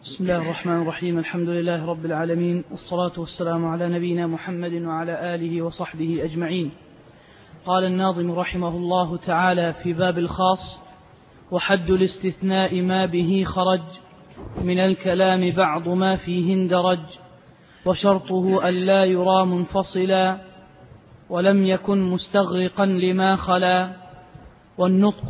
بسم الله الرحمن الرحيم. الحمد لله رب العالمين، والصلاة والسلام على نبينا محمد وعلى آله وصحبه أجمعين. قال الناظم رحمه الله تعالى في باب الخاص: وحد الاستثناء ما به خرج من الكلام بعض ما فيه اندرج، وشرطه ألا يرى منفصلا ولم يكن مستغرقا لما خلا، والنطق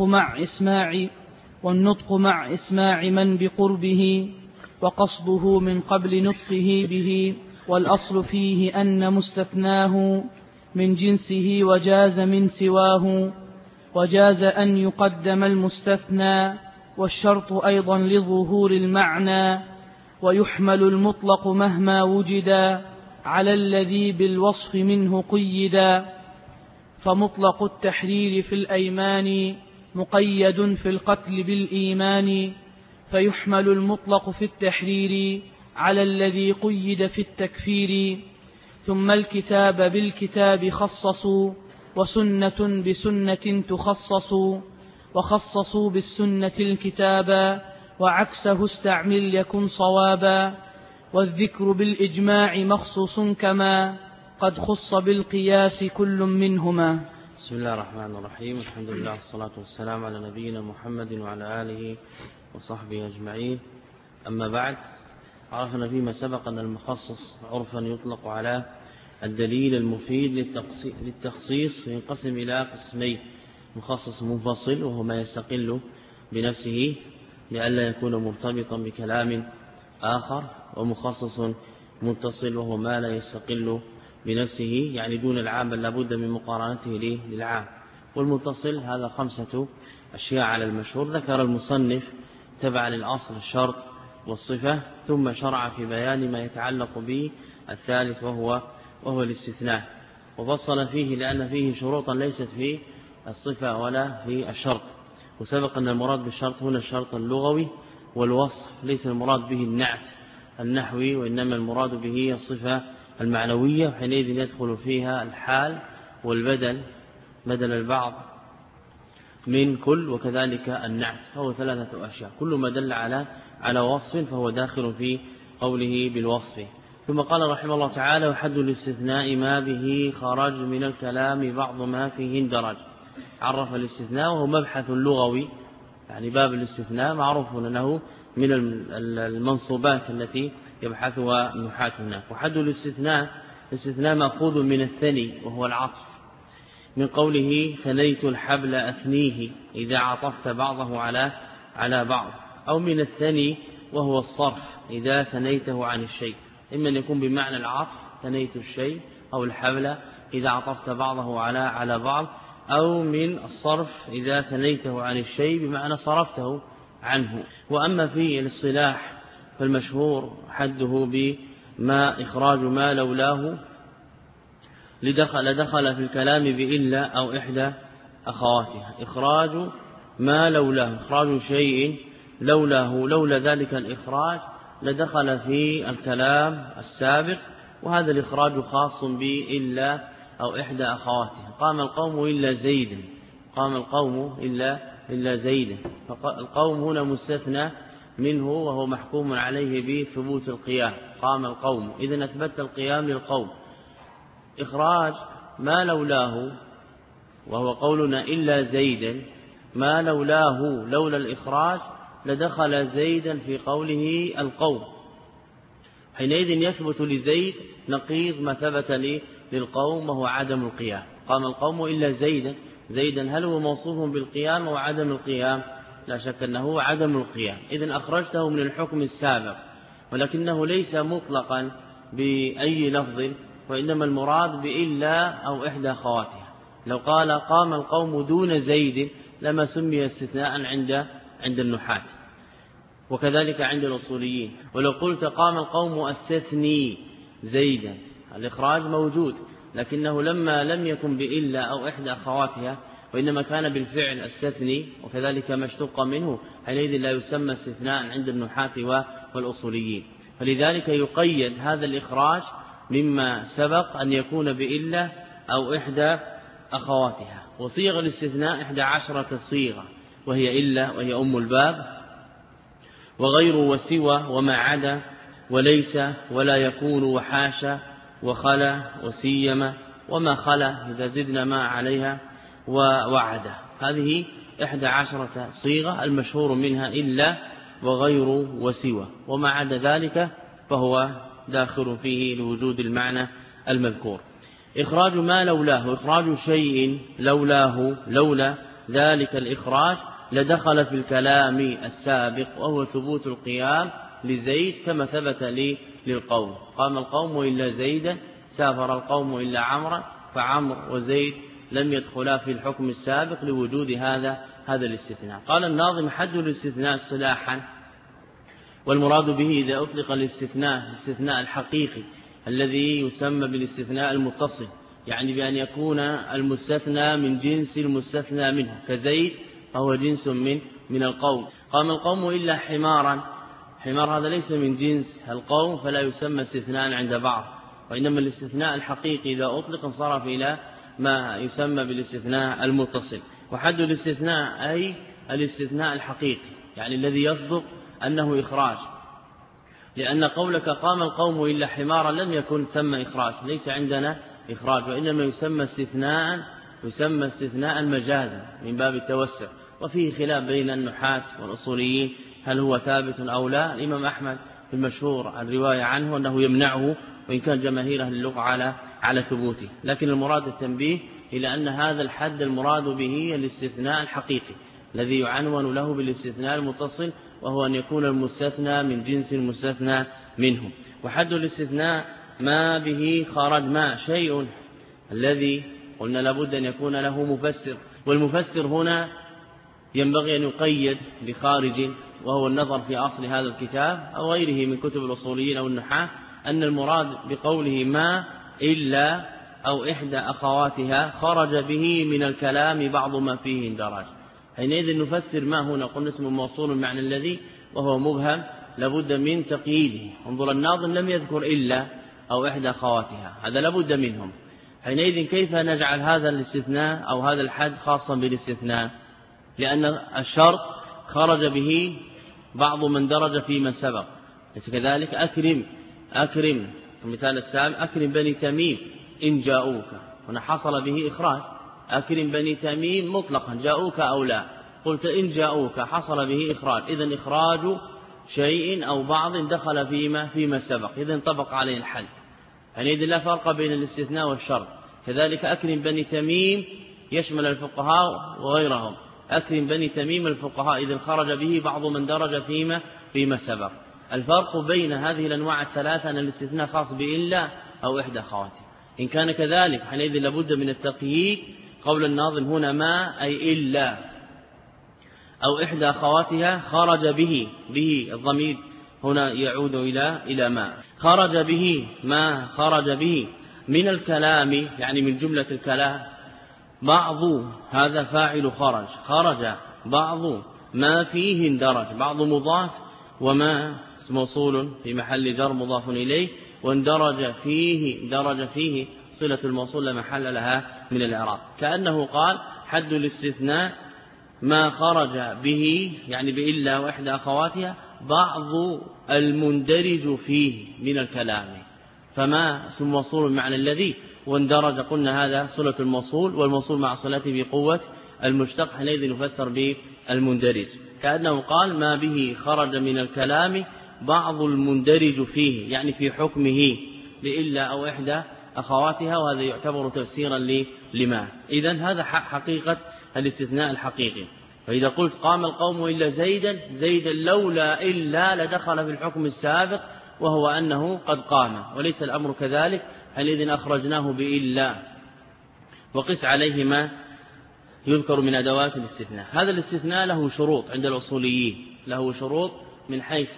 مع إسماع من بقربه، وقصده من قبل نطقه به، والأصل فيه أن مستثناه من جنسه وجاز من سواه، وجاز أن يقدم المستثنى، والشرط أيضا لظهور المعنى، ويحمل المطلق مهما وجدا على الذي بالوصف منه قيدا، فمطلق التحرير في الأيمان مقيد في القتل بالإيمان، فيحمل المطلق في التحرير على الذي قيد في التكفير. ثم الكتاب بالكتاب خصصوا، وسنة بسنة تخصصوا، وخصصوا بالسنة الكتابا، وعكسه استعمل يكن صوابا، والذكر بالإجماع مخصوص كما قد خص بالقياس كل منهما. بسم الله الرحمن الرحيم. الحمد لله والصلاة والسلام على نبينا محمد وعلى آله وصحبه أجمعين. أما بعد، عرفنا فيما سبق أن المخصص عرفا يطلق على الدليل المفيد للتخصيص، ينقسم إلى قسمين: مخصص منفصل وهو ما يستقل بنفسه لئلا يكون مرتبطا بكلام آخر، ومخصص متصل وهو ما لا يستقل بنفسه يعني دون العام بل لابد من مقارنته للعام. والمتصل هذا 5 أشياء على المشهور. ذكر المصنف تبع للأصل الشرط والصفة، ثم شرع في بيان ما يتعلق به الثالث وهو الاستثناء، وفصل فيه لأن فيه شروطا ليست في الصفة ولا في الشرط. وسبق أن المراد بالشرط هنا الشرط اللغوي، والوصف ليس المراد به النعت النحوي، وإنما المراد به الصفة المعنوية، وحينئذ يدخل فيها الحال والبدل، بدل البعض من كل، وكذلك النعت، فهو 3 أشياء. كل ما دل على وصف فهو داخل في قوله بالوصف. ثم قال رحمه الله تعالى: وحد الاستثناء ما به خرج من الكلام بعض ما فيه اندرج. عرف الاستثناء وهو مبحث لغوي، يعني باب الاستثناء معروف أنه من المنصوبات التي يبحثها النحاة هناك. وحد الاستثناء مأخوذ من الثني وهو العطف، من قوله: ثنيت الحبل أثنيه، إذا عطفت بعضه على بعض، أو من الثني وهو الصرف، إذا ثنيته عن الشيء، إما أن يكون بمعنى العطف ثنيت الشيء أو الحبل إذا عطفت بعضه على بعض، أو من الصرف إذا ثنيته عن الشيء بمعنى صرفته عنه. وأما في الاصطلاح فالمشهور حده بما إخراج ما لولاه لدخل في الكلام بإلا أو إحدى أخواتها. إخراج ما لولاه، إخراج شيء لولا ذلك الإخراج لدخل في الكلام السابق، وهذا الإخراج خاص بإلا أو إحدى أخواتها. قام القوم إلا زيد، قام القوم إلا زيد، فالقوم هنا مستثنى منه وهو محكوم عليه بثبوت القيام. قام القوم، إذن أثبت القيام للقوم. إخراج ما لولاه وهو قولنا إلا زيدا، ما لولاه لولا الإخراج لدخل زيدا في قوله القوم، حينئذ يثبت لزيد نقيض ما ثبت للقوم وهو عدم القيام. قام القوم إلا زيدا هل هو موصوف بالقيام أو عدم القيام؟ لا شك أنه عدم القيام، إذن أخرجته من الحكم السابق، ولكنه ليس مطلقا بأي لفظ، وإنما المراد بإلا أو إحدى خواتها. لو قال قام القوم دون زيد لما سمي استثناء عند النحاة، وكذلك عند الأصوليين. ولو قلت قام القوم استثني زيدا، الإخراج موجود، لكنه لما لم يكن بإلا أو إحدى أخواتها، وإنما كان بالفعل استثني، وكذلك ما اشتق منه، حينئذ لا يسمى استثناء عند النحاة والأصوليين. فلذلك يقيد هذا الإخراج مما سبق أن يكون بإلا أو إحدى أخواتها. وصيغ الاستثناء 11 صيغة، وهي إلا وهي أم الباب، وغير وسوى وما عدا وليس ولا يكون وحاشا وخلا وسيما وما خلا إذا زدنا ما عليها ووعد. هذه 11 صيغة المشهور منها إلا وغير وسوى، وما عدا ذلك فهو داخل فيه لوجود المعنى المذكور. إخراج ما لولاه، إخراج شيء لولاه لولا ذلك الإخراج لدخل في الكلام السابق، وهو ثبوت القيام لزيد كما ثبت للقوم. قام القوم إلا زيدا، سافر القوم إلا عمرا، فعمر وزيد لم يدخلا في الحكم السابق لوجود هذا الاستثناء. قال الناظم: حد الاستثناء اصطلاحا، والمراد به إذا أطلق الاستثناء الحقيقي الذي يسمى بالاستثناء المتصل، يعني بأن يكون المستثنى من جنس المستثنى منه، كزيد فهو جنس من القوم. قام القوم إلا حمارا، حمار هذا ليس من جنس القوم فلا يسمى استثناء عند بعض، وإنما الاستثناء الحقيقي إذا أطلق انصرف إلى ما يسمى بالاستثناء المتصل. وحد الاستثناء أي الاستثناء الحقيقي، يعني الذي يصدق أنه إخراج، لأن قولك قام القوم إلا حمارا لم يكن ثم إخراج، ليس عندنا إخراج، وإنما يسمى استثناء مجازا من باب التوسع. وفيه خلاف بين النحاة والأصوليين هل هو ثابت أو لا. الإمام أحمد في المشهور الرواية عنه أنه يمنعه، وإن كان جماهير أهل اللغة على ثبوته، لكن المراد التنبيه إلى أن هذا الحد المراد به الاستثناء الحقيقي الذي يعنون له بالاستثناء المتصل، وهو أن يكون المستثنى من جنس المستثنى منه. وحد الاستثناء ما به خرج ما شيء الذي قلنا لابد أن يكون له مفسر، والمفسر هنا ينبغي أن يقيد بخارج، وهو النظر في أصل هذا الكتاب أو غيره من كتب الأصوليين أو النحاة، أن المراد بقوله ما إلا أو إحدى أخواتها خرج به من الكلام بعض ما فيه اندرج. حينئذ نفسر ما هنا، قلنا اسم موصول معنى الذي وهو مبهم لابد من تقييده. انظر الناظم لم يذكر إلا أو إحدى أخواتها، هذا لابد منهم. حينئذ كيف نجعل هذا الاستثناء أو هذا الحد خاصا بالاستثناء؟ لأن الشرط خرج به بعض من درج فيما سبق، ليس كذلك؟ أكرم المثال السابق أكرم بني تميم إن جاءوك، هنا حصل به إخراج. أكرم بني تميم مطلقا جاءوك أو لا، قلت إن جاءوك حصل به إخراج، إذن إخراج شيء أو بعض دخل فيما سبق، إذن انطبق عليه الحد. يعني إذن لا فرق بين الاستثناء والشرط. كذلك أكرم بني تميم يشمل الفقهاء وغيرهم، أكرم بني تميم الفقهاء، إذن خرج به بعض من درج فيما سبق. الفرق بين هذه الأنواع الثلاثة أن الاستثناء خاص بإلا أو إحدى أخواته. إن كان كذلك حينئذ لابد من التقييد. قول الناظم هنا ما أي إلا أو إحدى أخواتها خرج به الضمير هنا يعود إلى ما خرج به، ما خرج به من الكلام، يعني من جملة الكلام. بعض هذا فاعل خرج بعض ما فيه اندرج، بعض مضاف وما موصول في محل جر مضاف إليه، واندرج فيه درج فيه صلة الموصول لا محل لها من الإعراب. كأنه قال حد الاستثناء ما خرج به، يعني بإلا وإحدى أخواتها، بعض المندرج فيه من الكلام. فما اسم موصول معنى الذي، واندرج قلنا هذا صلة الموصول، والموصول مع صلته بقوة المشتق، حينئذ نفسر بالمندرج. كأنه قال ما به خرج من الكلام بعض المندرج فيه، يعني في حكمه بإلا أو إحدى أخواتها، وهذا يعتبر تفسيرا لما. إذن هذا حقيقة الاستثناء الحقيقي. فإذا قلت قام القوم إلا زيدا لولا إلا لدخل في الحكم السابق، وهو أنه قد قام، وليس الأمر كذلك، حينئذ أخرجناه بإلا. وقس عليه ما يذكر من أدوات الاستثناء. هذا الاستثناء له شروط عند الأصوليين، له شروط من حيث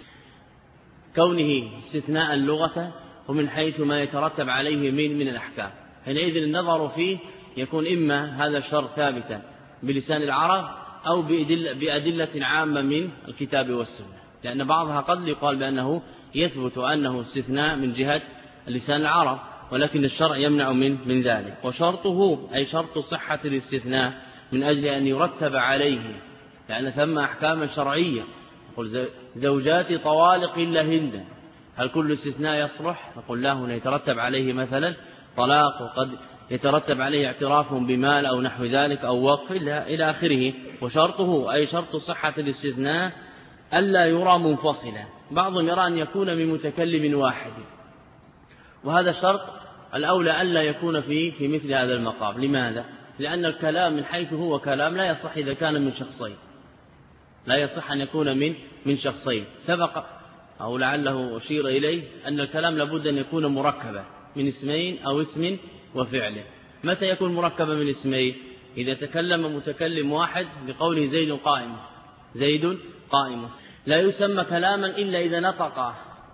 كونه استثناء اللغة، ومن حيث ما يترتب عليه من الأحكام. حينئذ النظر فيه يكون إما هذا الشرط ثابتا بلسان العرب أو بأدلة عامة من الكتاب والسنة، لأن بعضها قد يقال بأنه يثبت أنه استثناء من جهة لسان العرب، ولكن الشرع يمنع من ذلك. وشرطه أي شرط صحة الاستثناء من أجل أن يرتب عليه، لأن ثم أحكام شرعية نقول زوجات طوالق إلا هند، هل كل استثناء يصلح؟ نقول لا، هنا يترتب عليه مثلا طلاق، وقد يترتب عليه اعتراف بمال أو نحو ذلك أو وقف إلى آخره. وشرطه أي شرط صحة الاستثناء ألا يرى منفصلا. بعضهم يرى أن يكون من متكلم واحد، وهذا الشرط الأولى ألا يكون في مثل هذا المقام. لماذا؟ لأن الكلام من حيث هو كلام لا يصح إذا كان من شخصين، لا يصح أن يكون من شخصين. سبق أو لعله أشير إليه أن الكلام لابد أن يكون مركبا من اسمين أو اسم وفعله. متى يكون مركبا من اسمين؟ إذا تكلم متكلم واحد بقوله زيد قائم، زيد قائم، لا يسمى كلاما إلا إذا نطق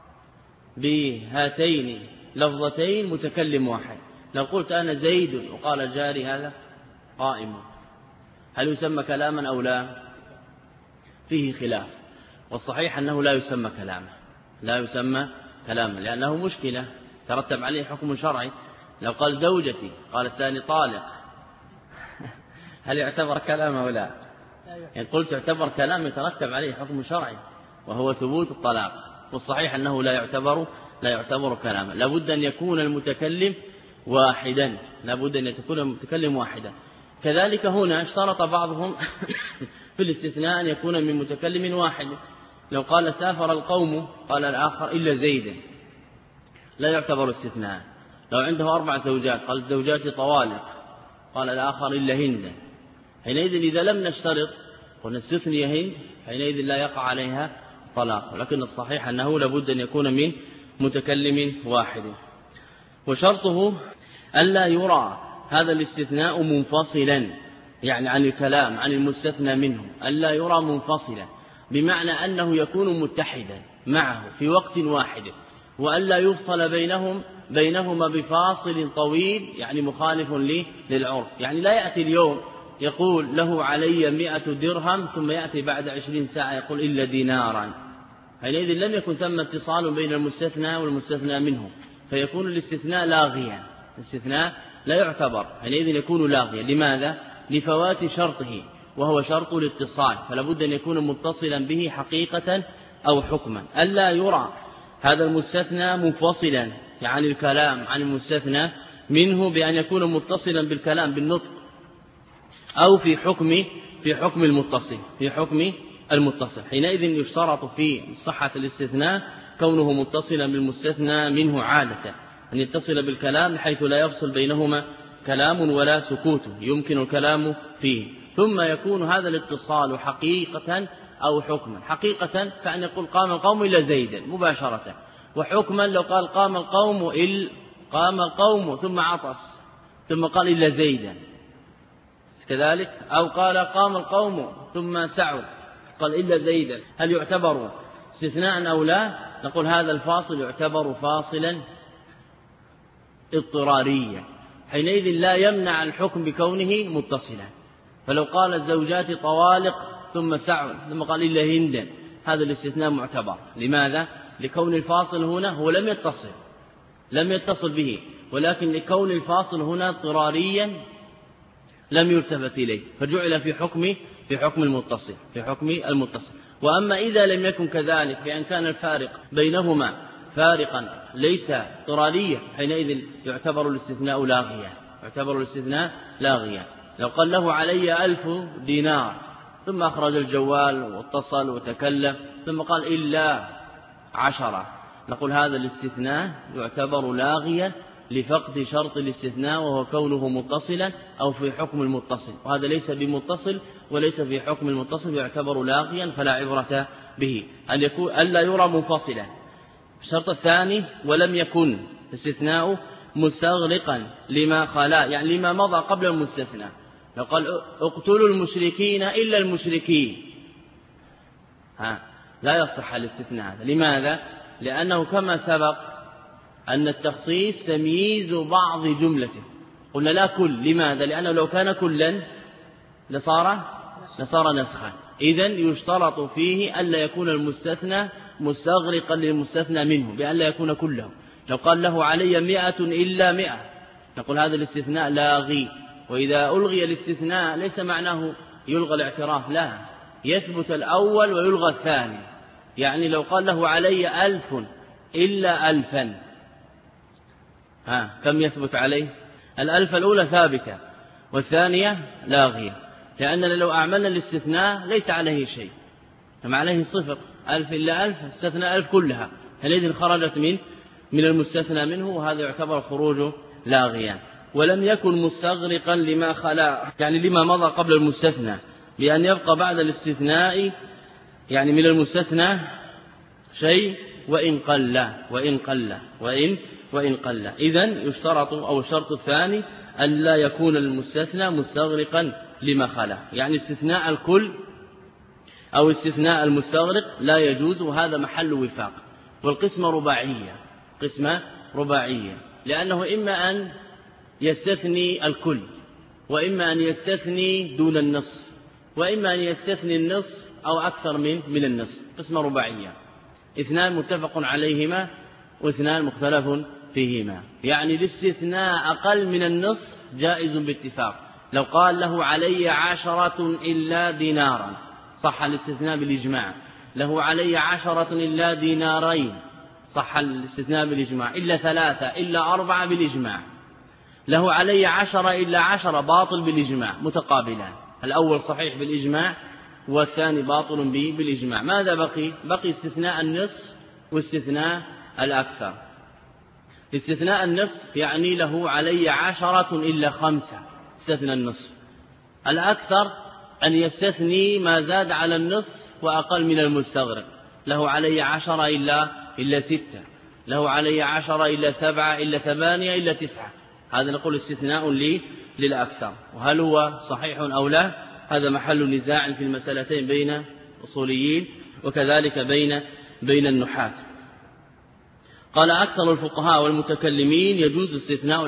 بهاتين لفظتين متكلم واحد. لو قلت أنا زيد وقال جاري هذا قائم، هل يسمى كلاما أو لا؟ فيه خلاف، والصحيح أنه لا يسمى كلاما، لا يسمى كلاما، لأنه مشكلة ترتب عليه حكم شرعي. لو قال زوجتي قال الثاني طالق، هل يعتبر كلاما أو لا؟ يعني قلت يعتبر كلام يترتب عليه حكم شرعي وهو ثبوت الطلاق، والصحيح أنه لا يعتبر كلاما. لابد أن يكون المتكلم واحدا، لابد أن يكون المتكلم واحدا. كذلك هنا اشترط بعضهم في الاستثناء أن يكون من متكلم واحد. لو قال سافر القوم قال الآخر إلا زيدا، لا يعتبر استثناء. لو عنده 4 زوجات قال زوجاتي طوالق قال الآخر إلا هند، حينئذ إذا لم نشترط قلنا استثني هند، حينئذ لا يقع عليها طلاق. ولكن الصحيح أنه لابد أن يكون من متكلم واحد. وشرطه ألا يرى هذا الاستثناء منفصلا، يعني عن الكلام عن المستثنى منه، ألا يرى منفصلا، بمعنى أنه يكون متحدا معه في وقت واحد، وألا يفصل بينهما بفاصل طويل يعني مخالف للعرف. يعني لا يأتي اليوم يقول له علي 100 درهم ثم يأتي بعد 20 ساعة يقول إلا دينارا، حينئذ لم يكن ثم اتصال بين المستثنى والمستثنى منه، فيكون الاستثناء لاغيا، الاستثناء لا يعتبر، حينئذ يكون لاغيا. لماذا؟ لفوات شرطه، وهو شرط الاتصال، فلا بد أن يكون متصلا به حقيقة أو حكما. ألا يرى هذا المستثنى منفصلا يعني الكلام عن المستثنى منه بأن يكون متصلا بالكلام بالنطق، أو في حكم المتصل، حينئذ يشترط في صحة الاستثناء كونه متصلا بالمستثنى منه عادة، أن يتصل بالكلام حيث لا يفصل بينهما كلام ولا سكوت يمكن الكلام فيه. ثم يكون هذا الاتصال حقيقة أو حكما. حقيقة كأن يقول قام القوم إلا زيدا مباشرة، وحكما لو قال قام القوم ثم عطس ثم قال إلا زيدا كذلك، أو قال قام القوم ثم سعوا قال إلا زيدا، هل يعتبر استثناء أو لا؟ نقول هذا الفاصل يعتبر فاصلا اضطراريا، حينئذ لا يمنع الحكم بكونه متصلا. فلو قال الزوجات طوالق ثم سعوا ثم قال إلا هندا، هذا الاستثناء معتبر. لماذا؟ لكون الفاصل هنا هو لم يتصل به، ولكن لكون الفاصل هنا اضطراريا لم يلتفت إليه، فجعل في حكم المتصل. وأما إذا لم يكن كذلك، بأن كان الفارق بينهما فارقا ليس اضطراريا، حينئذ يعتبر الاستثناء لاغيا. لو قال له علي 1000 دينار ثم أخرج الجوال واتصل وتكلم ثم قال إلا 10، نقول هذا الاستثناء يعتبر لاغيا لفقد شرط الاستثناء وهو كونه متصلا أو في حكم المتصل، وهذا ليس بمتصل وليس في حكم المتصل، يعتبر لاغيا فلا عبرة به. ألا يرى منفصلا. الشرط الثاني ولم يكن استثناء مستغرقا لما خلا، يعني لما مضى قبل المستثنى. لو قال اقتلوا المشركين إلا المشركين، لا يصح الاستثناء هذا. لماذا؟ لأنه كما سبق أن التخصيص تمييز بعض جملته، قلنا لا كل. لماذا؟ لأنه لو كان كلا لصار نسخا. إذن يشترط فيه ألا يكون المستثنى مستغرقا للمستثنى منه، بأن لا يكون كله. لو قال له علي 100 إلا 100، نقول هذا الاستثناء لاغي. وإذا ألغي الاستثناء ليس معناه يلغى الاعتراف، لا، يثبت الأول ويلغى الثاني، يعني لو قال له علي 1000 إلا 1000 كم يثبت عليه؟ 1000 الأولى ثابتة والثانية لاغية، لأننا لو أعملنا الاستثناء ليس عليه شيء، فما عليه صفر. 1000 إلا 1000 استثناء 1000 كلها، حينئذ خرجت من المستثنى منه، وهذا يعتبر خروج لاغيا. ولم يكن مستغرقا لما خلا، يعني لما مضى قبل المستثنى، بأن يبقى بعد الاستثناء يعني من المستثنى شيء وإن قل. إذن يشترط، أو الشرط الثاني أن لا يكون المستثنى مستغرقا لما خلا، يعني استثناء الكل أو استثناء المستغرق لا يجوز، وهذا محل وفاق. والقسمة رباعية، لأنه إما أن يستثني الكل، وإما أن يستثني دون النصف، وإما أن يستثني النصف أو أكثر من النصف. قسمة رباعية، 2 متفق عليهما واثنان مختلف فيهما. يعني الاستثناء أقل من النصف جائز باتفاق. لو قال له علي 10 إلا دينارا صح الاستثناء بالإجماع، له علي 10 إلا دينارين صح الاستثناء بالإجماع، إلا 3 إلا 4 بالإجماع، له علي 10 إلا 10 باطل بالإجماع، متقابلان، الأول صحيح بالإجماع والثاني باطل بالإجماع. ماذا بقي استثناء النصف واستثناء الأكثر. استثناء النصف يعني له علي 10 إلا 5 استثنى النصف. الأكثر أن يستثني ما زاد على النصف وأقل من المستغرق، له علي 10 إلا 6، له علي 10 إلا 7 إلا 8 إلا 9، هذا نقول استثناء للأكثر. وهل هو صحيح أو لا؟ هذا محل نزاع في المسألتين بين أصوليين وكذلك بين النحاة. قال أكثر الفقهاء والمتكلمين يجوز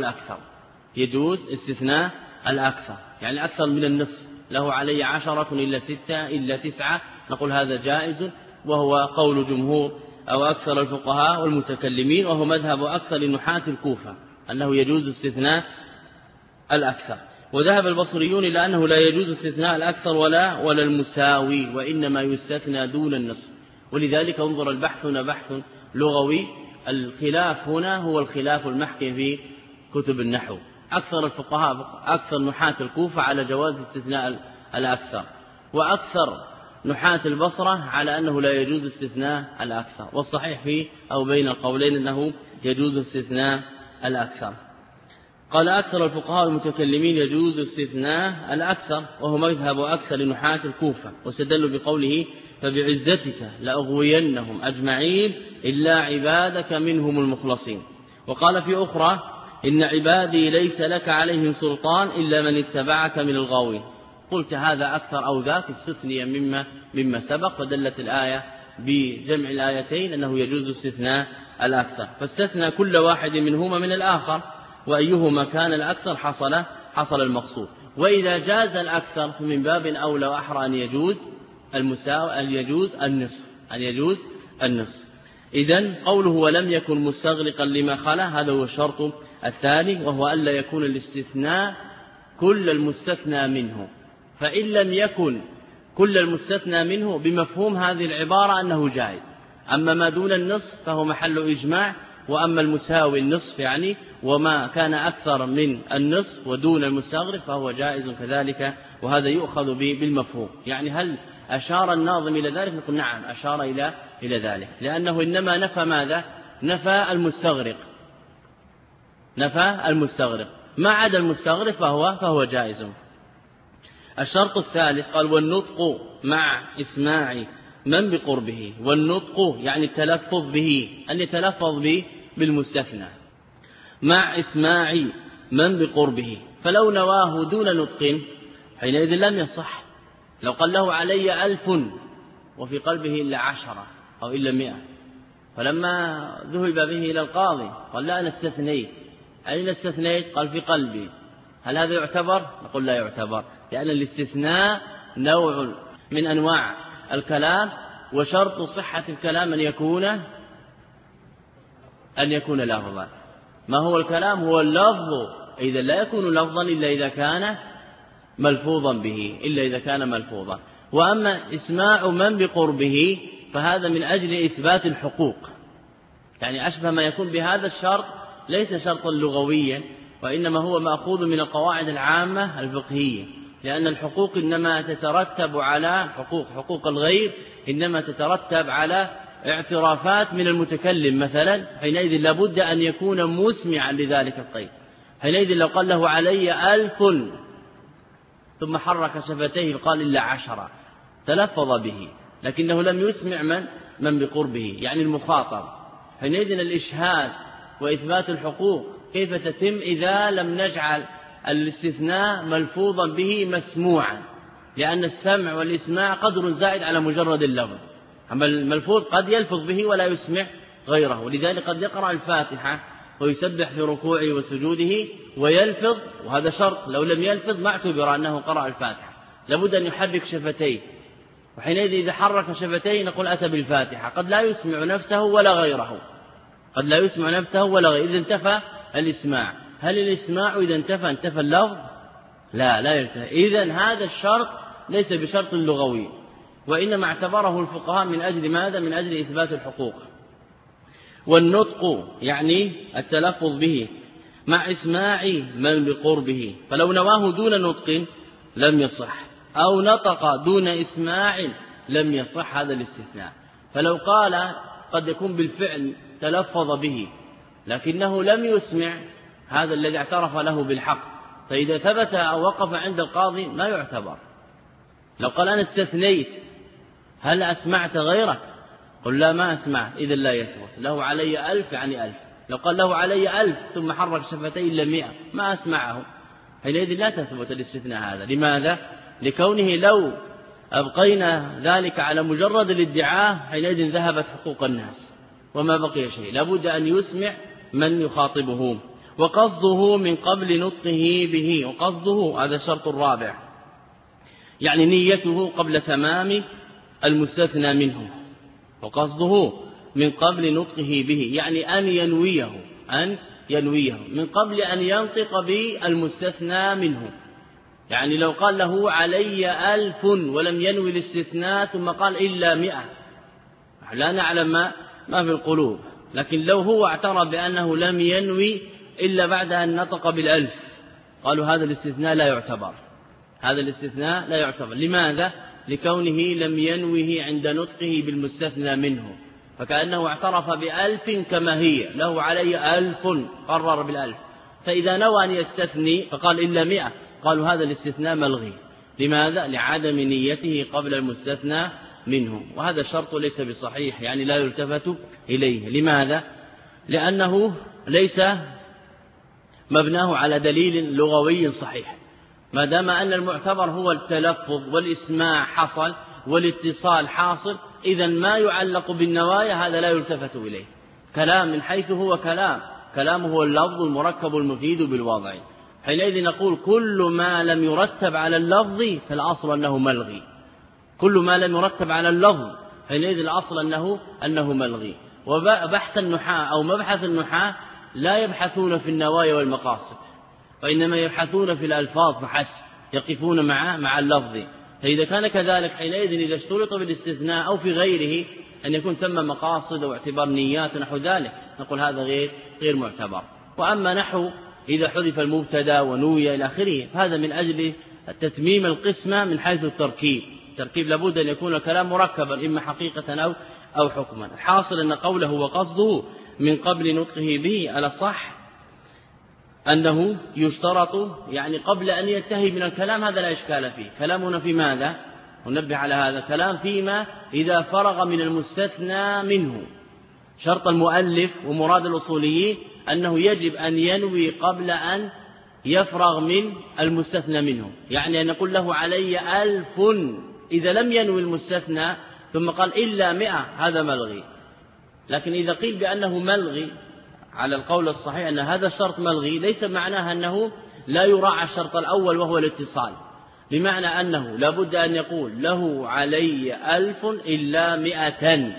استثناء الأكثر، يعني أكثر من النصف، له علي 10 إلا 6 إلا 9، نقول هذا جائز، وهو قول جمهور أو أكثر الفقهاء والمتكلمين، وهو مذهب أكثر نحاة الكوفة أنه يجوز استثناء الأكثر. وذهب البصريون إلى أنه لا يجوز استثناء الأكثر ولا المساوي، وإنما يستثنى دون النصف. ولذلك انظر البحث هنا بحث لغوي، الخلاف هنا هو الخلاف المحكي في كتب النحو. أكثر الفقهاء أكثر نحاة الكوفة على جواز استثناء الأكثر، وأكثر نحاة البصرة على أنه لا يجوز استثناء الأكثر، والصحيح فيه أو بين القولين أنه يجوز استثناء الأكثر. قال أكثر الفقهاء المتكلمين يجوز استثناء الأكثر، وهو مذهب أكثر نحاة الكوفة، واستدلوا بقوله فبعزتك لأغوينهم أجمعين إلا عبادك منهم المخلصين. وقال في أخرى إن عبادي ليس لك عليهم سلطان إلا من اتبعك من الغاوين. قلت هذا أكثر أو ذاك استثني مما سبق، ودلت الآية بجمع الآيتين أنه يجوز استثناء الأكثر، فاستثنى كل واحد منهما من الآخر، وأيهما كان الأكثر حصل المقصود. وإذا جاز الأكثر فمن باب أولى وأحرى أن يجوز المساوي، أن يجوز النصف. إذن قوله ولم يكن مستغرقا لما خلا، هذا هو الشرط الثاني، وهو ألا يكون الاستثناء كل المستثنى منه. فإن لم يكن كل المستثنى منه بمفهوم هذه العبارة أنه جائز، أما ما دون النصف فهو محل إجماع، وأما المساوي النصف يعني وما كان أكثر من النصف ودون المستغرق فهو جائز كذلك، وهذا يؤخذ بالمفهوم. يعني هل أشار الناظم إلى ذلك؟ نقول نعم أشار إلى ذلك، لأنه إنما نفى ماذا؟ نفى المستغرق، ما عدا المستغرق فهو جائز. الشرط الثالث قال والنطق مع إسماع من بقربه. والنطق يعني التلفظ به، أن يتلفظ به بالمستثنى مع إسماع من بقربه، فلو نواه دون نطق حينئذ لم يصح. لو قال له علي 1000 وفي قلبه إلا 10 أو إلا 100، فلما ذهب به إلى القاضي قال لا أنا استثنيت. أين استثنيت؟ قال في قلبي. هل هذا يعتبر؟ نقول لا يعتبر، لأن الاستثناء نوع من أنواع الكلام، وشرط صحة الكلام أن يكون لفظا. ما هو الكلام؟ هو اللفظ، إذا لا يكون لفظا إلا إذا كان ملفوظا به، وأما إسماع من بقربه فهذا من أجل إثبات الحقوق، يعني أشبه ما يكون بهذا الشرط ليس شرطا لغويا، وإنما هو مأخوذ من القواعد العامة الفقهية، لأن الحقوق إنما تترتب على حقوق الغير إنما تترتب على اعترافات من المتكلم مثلا، حينئذ لابد أن يكون مسمعا لذلك القيد. حينئذ لو قال له علي 1000 ثم حرك شفتيه قال إلا 10 تلفظ به، لكنه لم يسمع من بقربه يعني المخاطب. حينئذ الإشهاد وإثبات الحقوق كيف تتم إذا لم نجعل الاستثناء ملفوظا به مسموعا، لأن السمع والإسماع قدر زائد على مجرد اللفظ، أما الملفوظ قد يلفظ به ولا يسمع غيره، ولذلك قد يقرأ الفاتحة ويسبح في ركوعه وسجوده ويلفظ، وهذا شرط، لو لم يلفظ ما اعتبر أنه قرأ الفاتحة، لابد أن يحرك شفتيه، وحينئذ إذا حرك شفتيه نقول أتى بالفاتحة، قد لا يسمع نفسه ولا غيره، قد لا يسمع نفسه ولا غيره، إذا انتفى الإسماع. هل الإسماع إذا انتفى اللفظ؟ لا ينتفى. إذن هذا الشرط ليس بشرط لغوي، وإنما اعتبره الفقهاء من أجل ماذا؟ من أجل إثبات الحقوق. والنطق يعني التلفظ به مع إسماع من بقربه، فلو نواه دون نطق لم يصح، أو نطق دون إسماع لم يصح هذا الاستثناء. فلو قال قد يكون بالفعل تلفظ به لكنه لم يسمع، هذا الذي اعترف له بالحق، فإذا ثبت أو وقف عند القاضي ما يعتبر. لو قال أنا استثنيت هل أسمعت غيرك؟ قل لا ما أسمعت، إذا لا يثبت. له علي 1000 يعني 1000. لو قال له علي 1000 ثم حرك شفتيه إلا 100 ما أسمعه، حينئذ لا تثبت الاستثناء هذا. لماذا؟ لكونه لو أبقينا ذلك على مجرد الادعاء حينئذ ذهبت حقوق الناس وما بقي شيء، لابد أن يسمع من يخاطبه. وقصده من قبل نطقه به، وقصده هذا الشرط الرابع، يعني نيته قبل تمام المستثنى منه. وقصده من قبل نطقه به يعني أن ينويه من قبل أن ينطق بالمستثنى منه. يعني لو قال له علي 1000 ولم ينوي الاستثناء ثم قال إلا 100 لا نعلم ما في القلوب، لكن لو هو اعترف بأنه لم ينوي إلا بعد أن نطق بال1000 قالوا هذا الاستثناء لا يعتبر، هذا الاستثناء لا يعتبر. لماذا؟ لكونه لم ينوه عند نطقه بالمستثنى منه، فكأنه اعترف ب1000 كما هي، له علي 1000 قرر بال1000، فإذا نوى أن يستثني فقال إلا 100 قالوا هذا الاستثناء ملغي. لماذا؟ لعدم نيته قبل المستثنى منه، وهذا الشرط ليس بصحيح، يعني لا يلتفت إليه. لماذا؟ لأنه ليس مبناه على دليل لغوي صحيح، ما دام أن المعتبر هو التلفظ والإسماع حصل والاتصال حاصل، إذن ما يعلق بالنوايا هذا لا يلتفت إليه. كلام من حيث هو كلامه هو اللفظ المركب المفيد بالوضع، حينئذ نقول كل ما لم يرتب على اللفظ فالأصل أنه ملغي، كل ما لم يرتب على اللفظ حينئذ الأصل أنه ملغي. وبحث النحاة أو مبحث النحاة لا يبحثون في النوايا والمقاصد، وإنما يبحثون في الألفاظ فحسب، يقفون مع اللفظ. فإذا كان كذلك حينئذ إذا اشترط بالاستثناء أو في غيره أن يكون ثم مقاصد واعتبار نيات نحو ذلك نقول هذا غير معتبر. وأما نحو إذا حذف المبتدا ونوي إلى آخره فهذا من أجل تتميم القسمة من حيث التركيب لابد أن يكون الكلام مركبا إما حقيقة أو حكما. الحاصل أن قوله وقصده من قبل نطقه به على الصح أنه يشترط يعني قبل أن ينتهي من الكلام، هذا لا إشكال فيه. كلامنا في ماذا؟ وننبه على هذا كلام فيما إذا فرغ من المستثنى منه. شرط المؤلف ومراد الأصوليين أنه يجب أن ينوي قبل أن يفرغ من المستثنى منه، يعني أن نقول له علي 1000 إذا لم ينوي المستثنى ثم قال إلا 100 هذا ملغي. لكن إذا قيل بأنه ملغي على القول الصحيح أن هذا الشرط ملغي ليس معناه أنه لا يراعى الشرط الأول وهو الاتصال، بمعنى أنه لابد أن يقول له علي 1000 إلا 100.